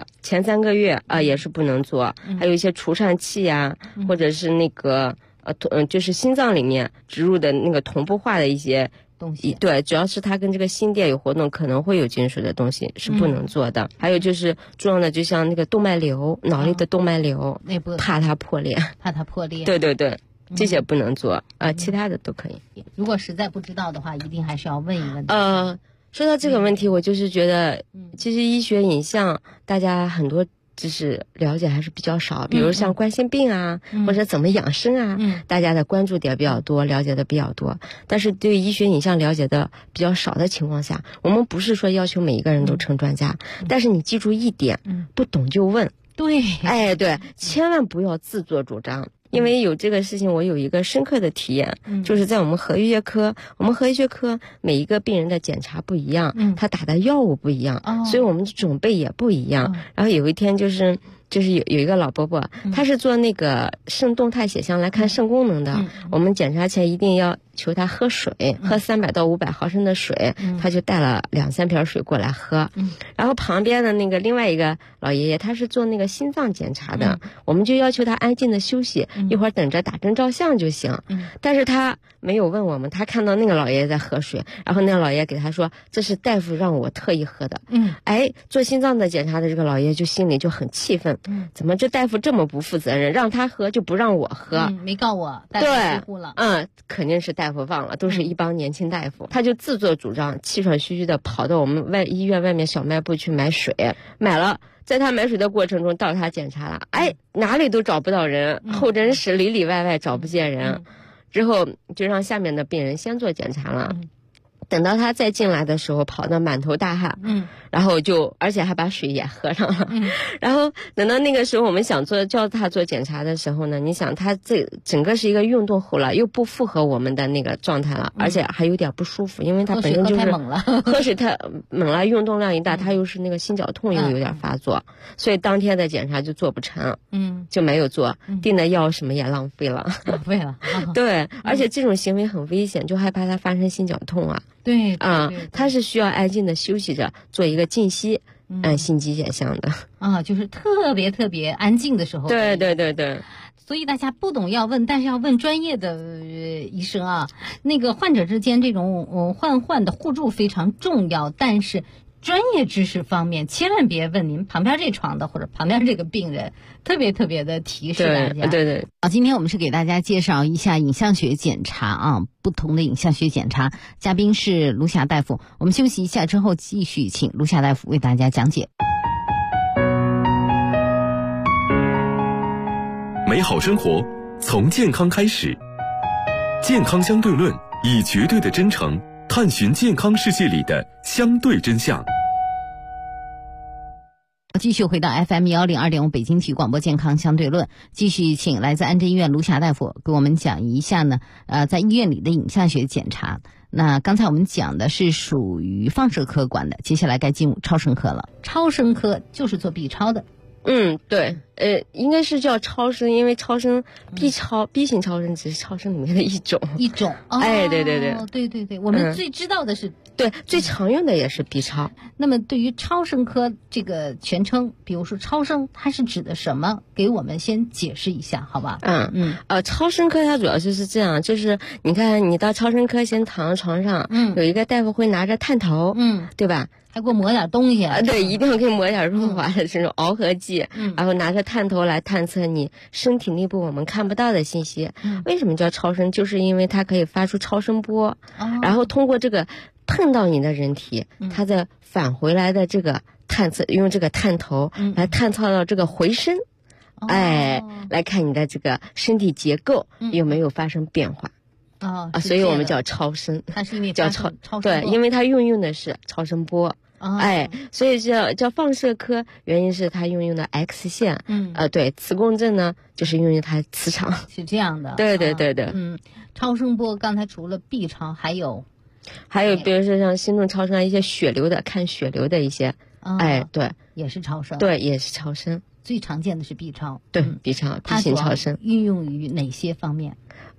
Speaker 18: 3个月也是不能做。还有一些除颤器啊，或者是那个就是心脏里面植入的那个同步化的一些东西，对，主要是它跟这个心电有活动，可能会有金属的东西是不能做的。还有就是重要的，就像那个动脉瘤，脑里的动脉瘤，怕它破裂，对对对，这些不能做其他的都可以。
Speaker 15: 如果实在不知道的话，一定还是要问一问。
Speaker 18: 说到这个问题，我就是觉得，其实医学影像大家很多就是了解还是比较少，比如像冠心病啊，或者怎么养生啊，大家的关注点比较多，了解的比较多。但是对医学影像了解的比较少的情况下，我们不是说要求每一个人都成专家，但是你记住一点，不懂就问。
Speaker 15: 对，
Speaker 18: 对，千万不要自作主张。因为有这个事情，我有一个深刻的体验，就是在我们核医学科，每一个病人的检查不一样，他打的药物不一样，所以我们的准备也不一样。然后有一天就是有一个老伯伯，他是做那个肾动态血象来看肾功能的，我们检查前一定要求他喝水，喝300到500毫升的水，他就带了2-3瓶水过来喝。然后旁边的那个另外一个老爷爷，他是做那个心脏检查的，我们就要求他安静的休息，一会儿等着打针照相就行。但是他没有问我们，他看到那个老爷爷在喝水，然后那个老爷爷给他说，这是大夫让我特意喝的。做心脏的检查的这个老爷爷就心里就很气愤，怎么这大夫这么不负责任，让他喝就不让我喝，
Speaker 15: 没告我，大夫疏忽了。
Speaker 18: 肯定是大夫忘了，都是一帮年轻大夫，他就自作主张，气喘吁吁的跑到我们医院外面小卖部去买水，买了。在他买水的过程中，到他检查了，哪里都找不到人，候诊室里里外外找不见人，之后就让下面的病人先做检查了。等到他再进来的时候，跑得满头大汗，然后而且还把水也喝上了，然后等到那个时候我们想叫他做检查的时候呢，你想他这整个是一个运动后了，又不符合我们的那个状态了，而且还有点不舒服，因为他本身就是喝水太猛了，运动量一大，他又是那个心绞痛又有点发作，所以当天的检查就做不成，就没有做，订的药什么也浪费了，对，而且这种行为很危险，就害怕他发生心绞痛啊。
Speaker 15: 对
Speaker 18: 他是需要安静的休息着，做一个静息，心肌减项的
Speaker 15: 就是特别特别安静的时候。
Speaker 18: 对对对对。
Speaker 15: 所以大家不懂要问，但是要问专业的医生啊。那个患者之间这种患的互助非常重要，但是专业知识方面千万别问您旁边这床的或者旁边这个病人，特别特别的提示大家。
Speaker 18: 对。
Speaker 15: 今天我们是给大家介绍一下影像学检查不同的影像学检查。嘉宾是卢霞大夫，我们休息一下之后继续请卢霞大夫为大家讲解。
Speaker 14: 美好生活从健康开始，健康相对论以绝对的真诚探寻健康世界里的相对真相。
Speaker 15: 继续回到 FM102.5 北京体育广播健康相对论，继续请来自安贞医院卢霞大夫给我们讲一下呢，在医院里的影像学检查。那刚才我们讲的是属于放射科管的，接下来该进入超声科了。超声科就是做 B 超的。
Speaker 18: 对，应该是叫超声，因为超声 B 型超声只是超声里面的一种。对，
Speaker 15: 我们最知道的是
Speaker 18: 对，最常用的也是 B 超。
Speaker 15: 那么对于超声科这个全称，比如说超声，它是指的什么？给我们先解释一下，好吧？
Speaker 18: 超声科它主要就是这样，就是你看你到超声科先躺在床上，有一个大夫会拿着探头，对吧？
Speaker 15: 还给我抹点东西，
Speaker 18: 对，一定要给你抹点润滑的这种螯合剂，然后拿着探头来探测你身体内部我们看不到的信息。为什么叫超声？就是因为它可以发出超声波，然后通过这个碰到你的人体，它再返回来的这个探测，用这个探头来探测到这个回声，来看你的这个身体结构有没有发生变化。所以我们叫超声，
Speaker 15: 它是因为
Speaker 18: 叫
Speaker 15: 超
Speaker 18: 对，因为它用的是超声波，所以叫放射科，原因是它用的 X 线，对，磁共振呢就是用它磁场，
Speaker 15: 是这样的，
Speaker 18: 对，
Speaker 15: 超声波刚才除了 B 超，还有
Speaker 18: 比如说像心动超声一些血流的，看血流的一些哎，对，
Speaker 15: 也是超声。
Speaker 18: 对，也是超声。
Speaker 15: 最常见的是 B 超。
Speaker 18: 对，B 超，B 型超声。
Speaker 15: 运用于哪些方面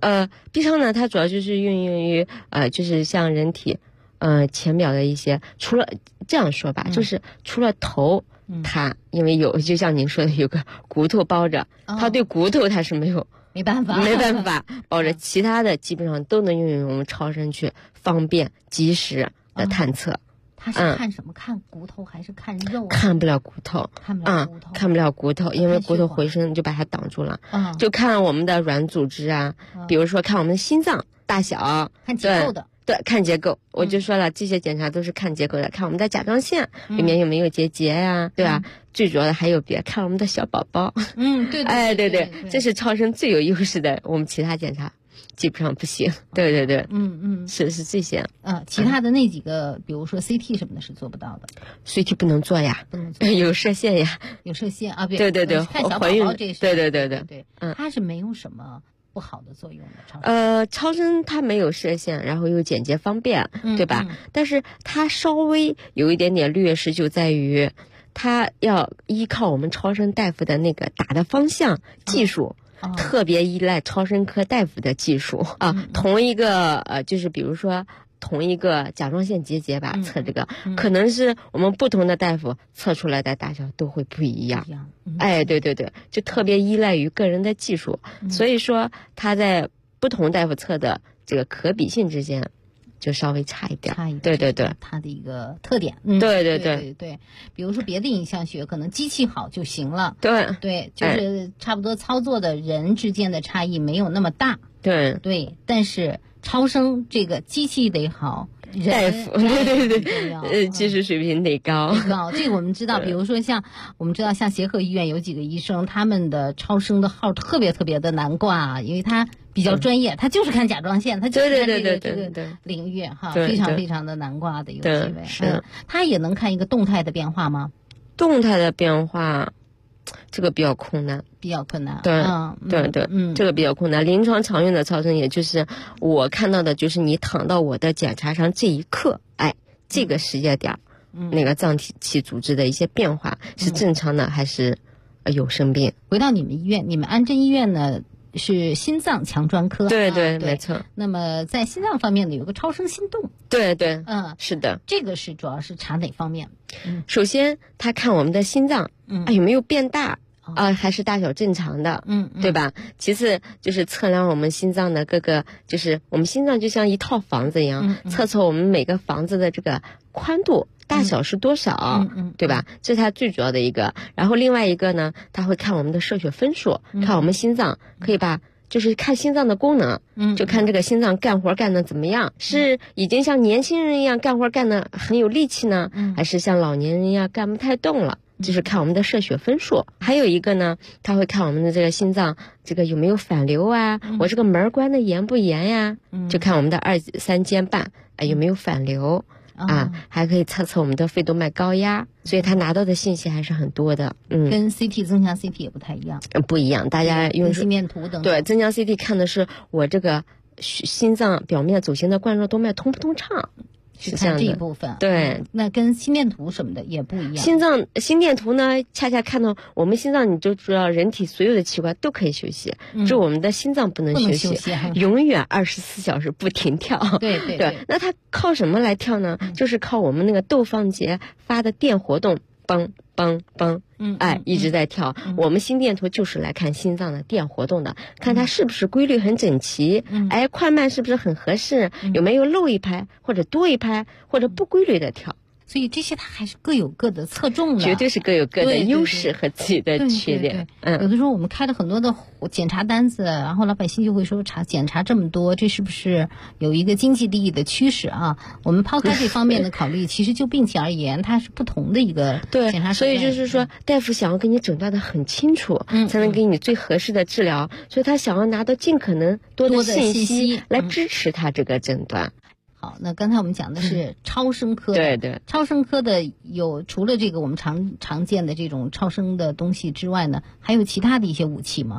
Speaker 18: ？B 超呢，它主要就是运用于就是像人体前表的一些，除了这样说吧，就是除了头，它因为就像您说的有个骨头包着，它对骨头它是没办法包着，其他的基本上都能运用我们超声去方便及时的探测。
Speaker 15: 他是看什么？看骨头还是看肉？
Speaker 18: 看不了骨头，看不了骨头，因为骨头回声就把它挡住了。就看我们的软组织啊，比如说看我们的心脏大小，
Speaker 15: 看结构的。
Speaker 18: 对，看结构，我就说了，这些检查都是看结构的，看我们的甲状腺里面有没有结节呀，对吧？最主要的还有看我们的小宝宝。
Speaker 15: 对。
Speaker 18: 哎，对，这是超声最有优势的，我们其他检查基本上不行。对，是这些。
Speaker 15: 其他的那几个，比如说 CT 什么的，是做不到的。
Speaker 18: CT 不能做呀，有射线呀，
Speaker 15: 有射线啊。
Speaker 18: 对，
Speaker 15: 看小宝宝这是。
Speaker 18: 对，
Speaker 15: 它是没有什么不好的作用的。
Speaker 18: 超声它没有射线，然后又简洁方便，对吧？但是它稍微有一点点劣势，就在于它要依靠我们超声大夫的那个打的方向技术。特别依赖超声科大夫的技术啊，同一个就是比如说同一个甲状腺结节吧，测这个可能是我们不同的大夫测出来的大小都会不一样。哎，对，就特别依赖于个人的技术，所以说它在不同大夫测的这个可比性之间就稍微差一点。对，
Speaker 15: 它的一个特点。对，比如说别的影像学可能机器好就行了。对，就是差不多操作的人之间的差异没有那么大。对，但是超声这个机器得好，
Speaker 18: 大夫对，技术水平得高。
Speaker 15: 这个我们知道，比如说像协和医院有几个医生，他们的超声的号特别特别的难挂，因为他比较专业，他就是看甲状腺，他就是看这个领域哈，非常非常的难挂的一个机位。
Speaker 18: 是，
Speaker 15: 他也能看一个动态的变化吗？
Speaker 18: 动态的变化，这个比较困难。对，这个比较困难。临床常用的超声，也就是我看到的，就是你躺到我的检查上这一刻，这个时间点，那个脏器组织的一些变化是正常的还是有生病？
Speaker 15: 回到你们医院，你们安贞医院呢是心脏强专科。
Speaker 18: 对，没错。
Speaker 15: 那么在心脏方面呢，有个超声心动。
Speaker 18: 对，是的。
Speaker 15: 这个是主要是查哪方面？
Speaker 18: 首先他看我们的心脏有没有变大。还是大小正常的，对吧？其次就是测量我们心脏的各个，就是我们心脏就像一套房子一样，测我们每个房子的这个宽度大小是多少，对吧？这是它最主要的一个。然后另外一个呢，他会看我们的射血分数，看我们心脏，可以就是看心脏的功能，就看这个心脏干活干得怎么样，是已经像年轻人一样干活干得很有力气呢，还是像老年人一样干不太动了？就是看我们的射血分数。还有一个呢，他会看我们的这个心脏这个有没有反流啊，我这个门关的严不严呀，就看我们的2、3间半有没有反流还可以测我们的肺动脉高压，所以他拿到的信息还是很多的。
Speaker 15: 跟 CT 增强 CT 也不太一样。
Speaker 18: 不一样，大家用
Speaker 15: 心电图等等。
Speaker 18: 对，增强 CT 看的是我这个心脏表面走行的冠状动脉通不通畅。
Speaker 15: 是看这一部分。
Speaker 18: 对，
Speaker 15: 那跟心电图什么的也不一样。
Speaker 18: 心电图呢，恰恰看到我们心脏，你就知道人体所有的器官都可以休息，就我们的心脏不能休息，永远24小时不停跳。
Speaker 15: 对。
Speaker 18: 那它靠什么来跳呢？就是靠我们那个窦房结发的电活动，梆梆梆，一直在跳。我们心电图就是来看心脏的电活动的，看它是不是规律很整齐，快慢是不是很合适，有没有漏一拍或者多一拍或者不规律的跳。
Speaker 15: 所以这些它还是各有各的侧重的，
Speaker 18: 绝对是各有各的优势和自己的缺点。
Speaker 15: 有的时候我们开了很多的检查单子，然后老百姓就会说检查这么多，这是不是有一个经济利益的趋势啊？我们抛开这方面的考虑，其实就病情而言，它是不同的一个检查。
Speaker 18: 所以就是说，大夫想要给你诊断的很清楚，才能给你最合适的治疗，所以他想要拿到尽可能多的信息来支持他这个诊断。
Speaker 15: 好，那刚才我们讲的是超声科
Speaker 18: 的，对，
Speaker 15: 超声科的除了这个我们常见的这种超声的东西之外呢，还有其他的一些武器吗？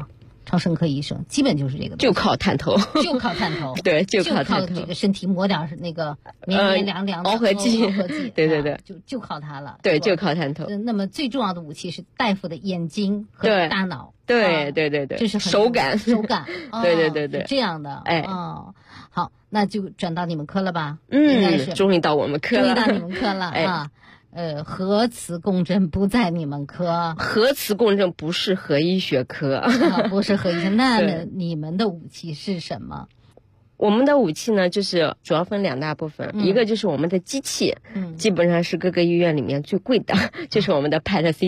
Speaker 15: 超声科医生基本就是这个，
Speaker 18: 就靠探头，
Speaker 15: 就靠探头，
Speaker 18: 对，就
Speaker 15: 靠
Speaker 18: 探头，
Speaker 15: 这个身体抹点那个绵凉凉的
Speaker 18: 螯合剂，对对对，
Speaker 15: 就靠它了，
Speaker 18: 对，就靠探头。
Speaker 15: 那么最重要的武器是大夫的眼睛和大脑，
Speaker 18: 对对对对，
Speaker 15: 这是
Speaker 18: 手感，
Speaker 15: 对
Speaker 18: 对对对，
Speaker 15: 这样的，
Speaker 18: 哎，
Speaker 15: 好，那就转到你们科了吧？
Speaker 18: 应该是终于到我们科了，
Speaker 15: 终于到你们科了啊。核磁共振不在你们科，
Speaker 18: 核磁共振不是核医学科，
Speaker 15: 不是核医学。那你们的武器是什么？
Speaker 18: 我们的武器呢，就是主要分2大部分，一个就是我们的机器，基本上是各个医院里面最贵的，就是我们的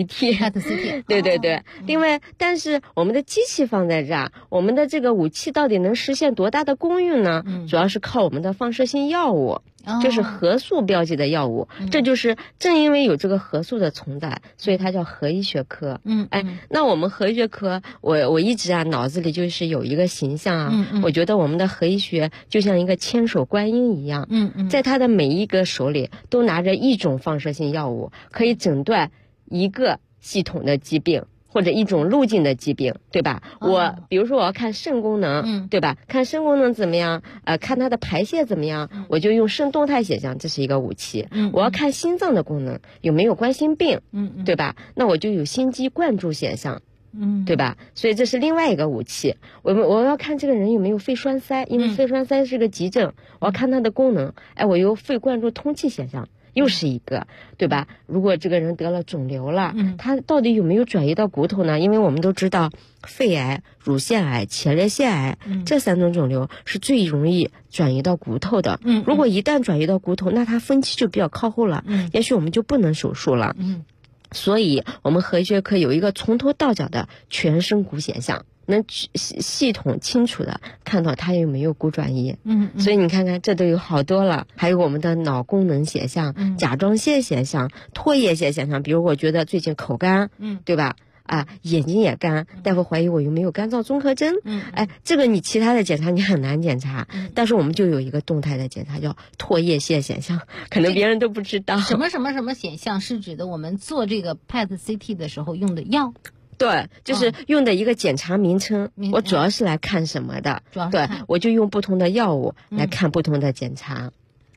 Speaker 18: PET-CT，对对对。另外，但是我们的机器放在这儿，我们的这个武器到底能实现多大的功用呢？主要是靠我们的放射性药物。这是核素标记的药物，这就是正因为有这个核素的存在，所以它叫核医学科。那我们核医学科，我一直脑子里就是有一个形象啊，我觉得我们的核医学就像一个千手观音一样，在它的每一个手里都拿着一种放射性药物，可以诊断一个系统的疾病。或者一种路径的疾病，对吧？比如说我要看肾功能，对吧？看肾功能怎么样，看它的排泄怎么样，我就用肾动态显像，这是一个武器。我要看心脏的功能，有没有冠心病，对吧？那我就有心肌灌注显像。对吧？所以这是另外一个武器。我要看这个人有没有肺栓塞，因为肺栓塞是个急症，我要看它的功能。我有肺灌注通气显像。又是一个，对吧？如果这个人得了肿瘤了，他到底有没有转移到骨头呢？因为我们都知道，肺癌、乳腺癌、前列腺癌这3种肿瘤是最容易转移到骨头的。如果一旦转移到骨头，那它分期就比较靠后了，也许我们就不能手术了。所以我们核医学科有一个从头到脚的全身骨显像，能系统清楚的看到它有没有骨转移。所以你看看这都有好多了，还有我们的脑功能显像、甲状腺显像、唾液腺显像。比如我觉得最近口干，对吧？眼睛也干，大夫怀疑我有没有肝脏综合征。这个你其他的检查你很难检查，但是我们就有一个动态的检查叫唾液腺显像，可能别人都不知道。
Speaker 15: 什么显像是指的我们做这个 PET-CT 的时候用的药。
Speaker 18: 对，就是用的一个检查名称。我主要是来看什么的？对，我就用不同的药物来看不同的检查。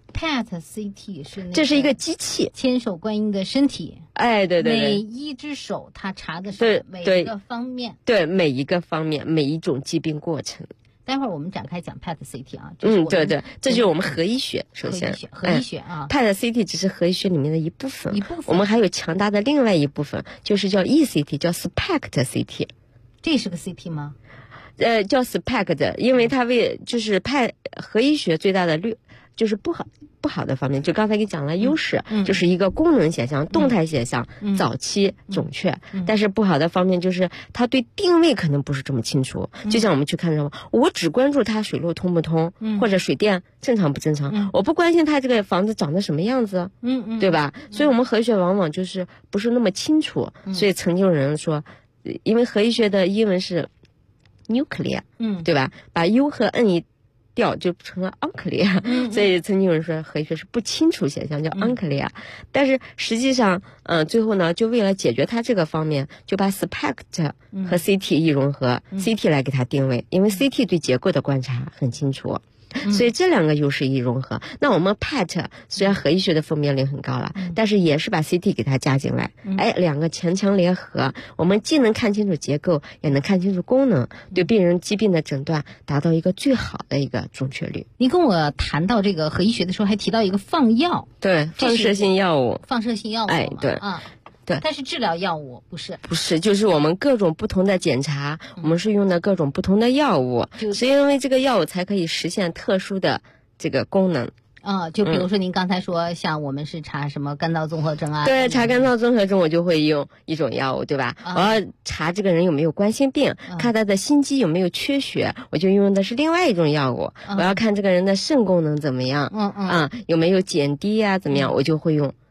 Speaker 15: PET-CT 是
Speaker 18: 这是一个机器，
Speaker 15: 千手观音的身体。
Speaker 18: 对对对，
Speaker 15: 每一只手它查的是每一个方面。
Speaker 18: 对，每一个方面，每一种疾病过程。
Speaker 15: 待会儿我们展开讲 PET-CT 啊。
Speaker 18: 对对，这就是我们核医学。首先，
Speaker 15: 核医学啊
Speaker 18: ，PET-CT 只是核医学里面的一部分。我们还有强大的另外一部分，就是叫 ECT， 叫 SPECT-CT。
Speaker 15: 这是个 CT 吗？
Speaker 18: 叫 SPECT， 因为它就是核医学最大的就是不好的方面，就刚才给你讲了优势，就是一个功能显像、动态显像、早期准确。但是不好的方面就是它对定位可能不是这么清楚。就像我们去看什么，我只关注它水路通不通，或者水电正常不正常，我不关心它这个房子长得什么样子，对吧？所以我们核医学往往就是不是那么清楚。所以曾经有人说，因为核医学的英文是 nuclear，对吧？把 U 和 N 一掉就成了 unclear，所以曾经有人说核医学是不清楚显像，叫 unclear。但是实际上，最后呢，就为了解决它这个方面，就把 SPECT 和 CT 一融合，CT 来给它定位，因为 CT 对结构的观察很清楚。所以这两个优势一融合，那我们 PET 虽然核医学的分辨率很高了，但是也是把 CT 给它加进来，两个强强联合，我们既能看清楚结构，也能看清楚功能，对病人疾病的诊断达到一个最好的一个准确率。
Speaker 15: 你跟我谈到这个核医学的时候，还提到一个放药，
Speaker 18: 对，放射性药物，
Speaker 15: 对啊。对，它是治疗药物，不是，
Speaker 18: 就是我们各种不同的检查，我们是用的各种不同的药物，是因为这个药物才可以实现特殊的这个功能。
Speaker 15: 就比如说您刚才说，像我们是查什么肝脏综合征啊？
Speaker 18: 对，查肝脏综合征我就会用一种药物，对吧？我要查这个人有没有冠心病，看他的心肌有没有缺血，我就用的是另外一种药物。我要看这个人的肾功能怎么样，有没有减低啊，怎么样，我就会用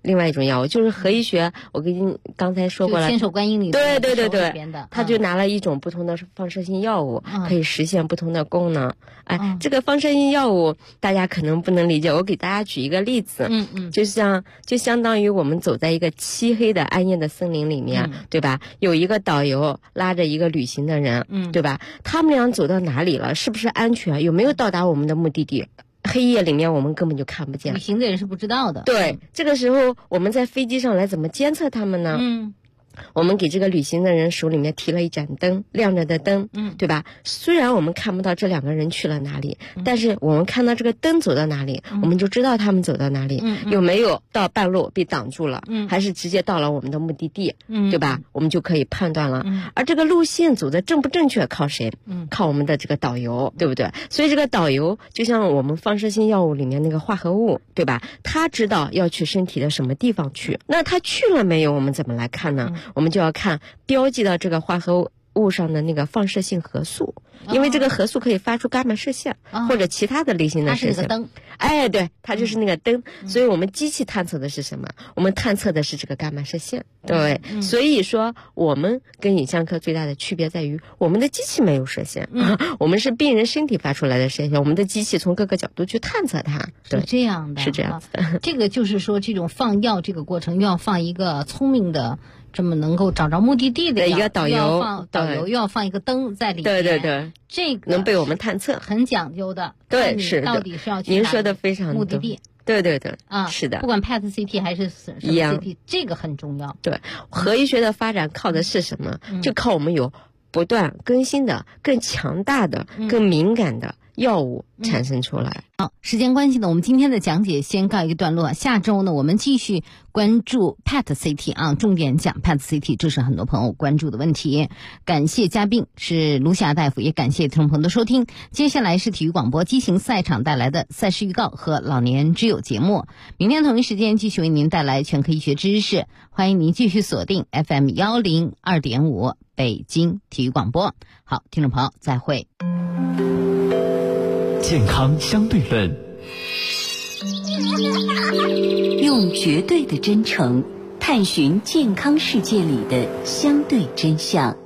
Speaker 18: 另外一种药物，就是核医学，我跟你刚才说过了，
Speaker 15: 千手观音里
Speaker 18: 对，他就拿了一种不同的放射性药物，可以实现不同的功能。这个放射性药物大家可能不能理解，我给大家举一个例子，就相当于我们走在一个漆黑的暗夜的森林里面，对吧？有一个导游拉着一个旅行的人，对吧？他们俩走到哪里了？是不是安全？有没有到达我们的目的地？黑夜里面我们根本就看不见，
Speaker 15: 旅行的人是不知道的。
Speaker 18: 对，这个时候我们在飞机上来怎么监测他们呢？我们给这个旅行的人手里面提了一盏灯，亮着的灯，对吧？虽然我们看不到这两个人去了哪里，但是我们看到这个灯走到哪里，我们就知道他们走到哪里，有没有到半路被挡住了，还是直接到了我们的目的地，对吧？我们就可以判断了。而这个路线走的正不正确靠谁？靠我们的这个导游，对不对？所以这个导游就像我们放射性药物里面那个化合物，对吧？他知道要去身体的什么地方去，那他去了没有？我们怎么来看呢？我们就要看标记到这个化合物上的那个放射性核素，因为这个核素可以发出伽马射线，或者其他的类型的射线。它是那个灯。对，它就是那个灯。所以我们机器探测的是什么？我们探测的是这个伽马射线。对，所以说我们跟影像科最大的区别在于，我们的机器没有射线，我们是病人身体发出来的射线，我们的机器从各个角度去探测它。
Speaker 15: 是这样的，
Speaker 18: 是这样子的。
Speaker 15: 这个就是说，这种放药这个过程要放一个聪明的。这么能够找着目的地的
Speaker 18: 一个导游，
Speaker 15: 又要放一个灯在里面，
Speaker 18: 对，这个能被我们探测，
Speaker 15: 很讲究的。
Speaker 18: 对，是
Speaker 15: 到底是要去
Speaker 18: 您说的非常
Speaker 15: 目的地。
Speaker 18: 对是的，
Speaker 15: 不管 PET CT 还是什么 CT， 这个很重要。
Speaker 18: 对，核医学的发展靠的是什么？就靠我们有不断更新的、更强大的、更敏感的药物产生出来。
Speaker 15: 好，时间关系呢，我们今天的讲解先告一个段落。下周呢，我们继续关注 PET CT 重点讲 PET CT， 这是很多朋友关注的问题。感谢嘉宾是卢霞大夫，也感谢听众朋友的收听。接下来是体育广播激情赛场带来的赛事预告和老年之友节目。明天同一时间继续为您带来全科医学知识，欢迎您继续锁定 FM 102.5北京体育广播。好，听众朋友再会。
Speaker 11: 健康相对论，
Speaker 17: 用绝对的真诚探寻健康世界里的相对真相。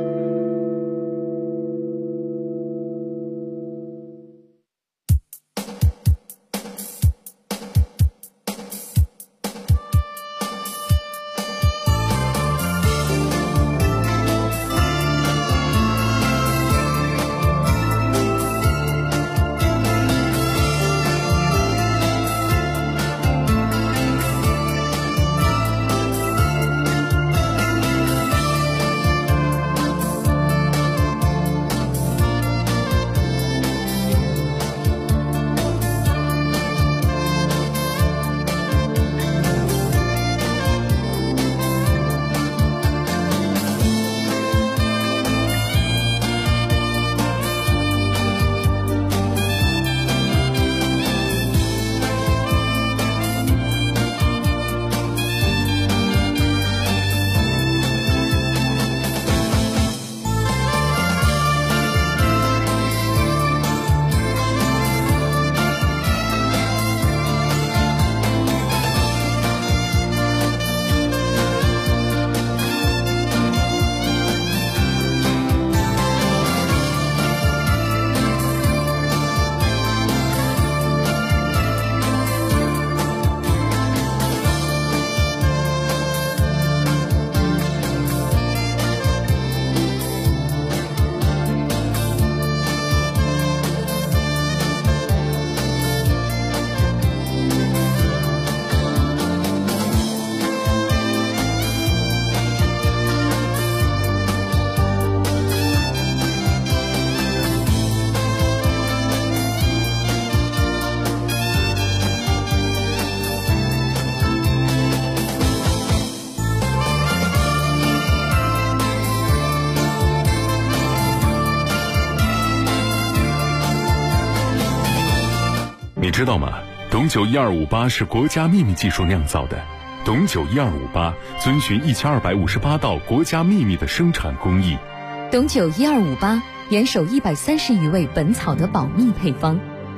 Speaker 14: 你知道吗？董酒1258是国家秘密技术酿造的。董酒1258遵循1258道国家秘密的生产工艺。
Speaker 16: 董酒1258严守130余味本草的保密配方。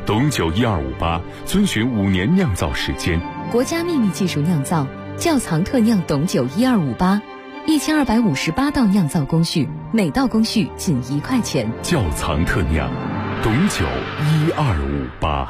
Speaker 14: 董酒12588，遵循5年酿造时间，
Speaker 13: 国家秘密技术酿造，窖藏特酿董酒12588，1258道酿造工序，每道工序仅1块钱。
Speaker 14: 窖藏特酿，董酒12588。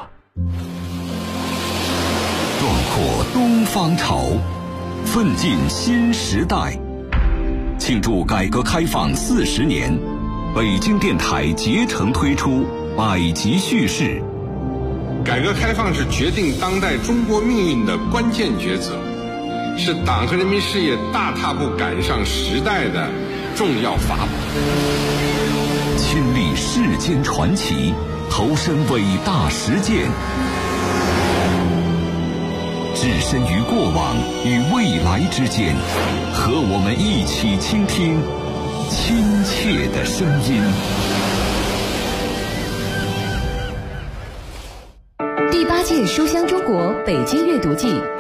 Speaker 11: 壮阔东方潮，奋进新时代。庆祝改革开放40年，北京电台竭诚推出百集叙事。
Speaker 16: 改革开放是决定当代中国命运的关键抉择，是党和人民事业大踏步赶上时代的重要法宝。
Speaker 11: 亲历世间传奇，投身伟大实践，置身于过往与未来之间，和我们一起倾听亲切的声音。
Speaker 13: 第8届书香中国北京阅读季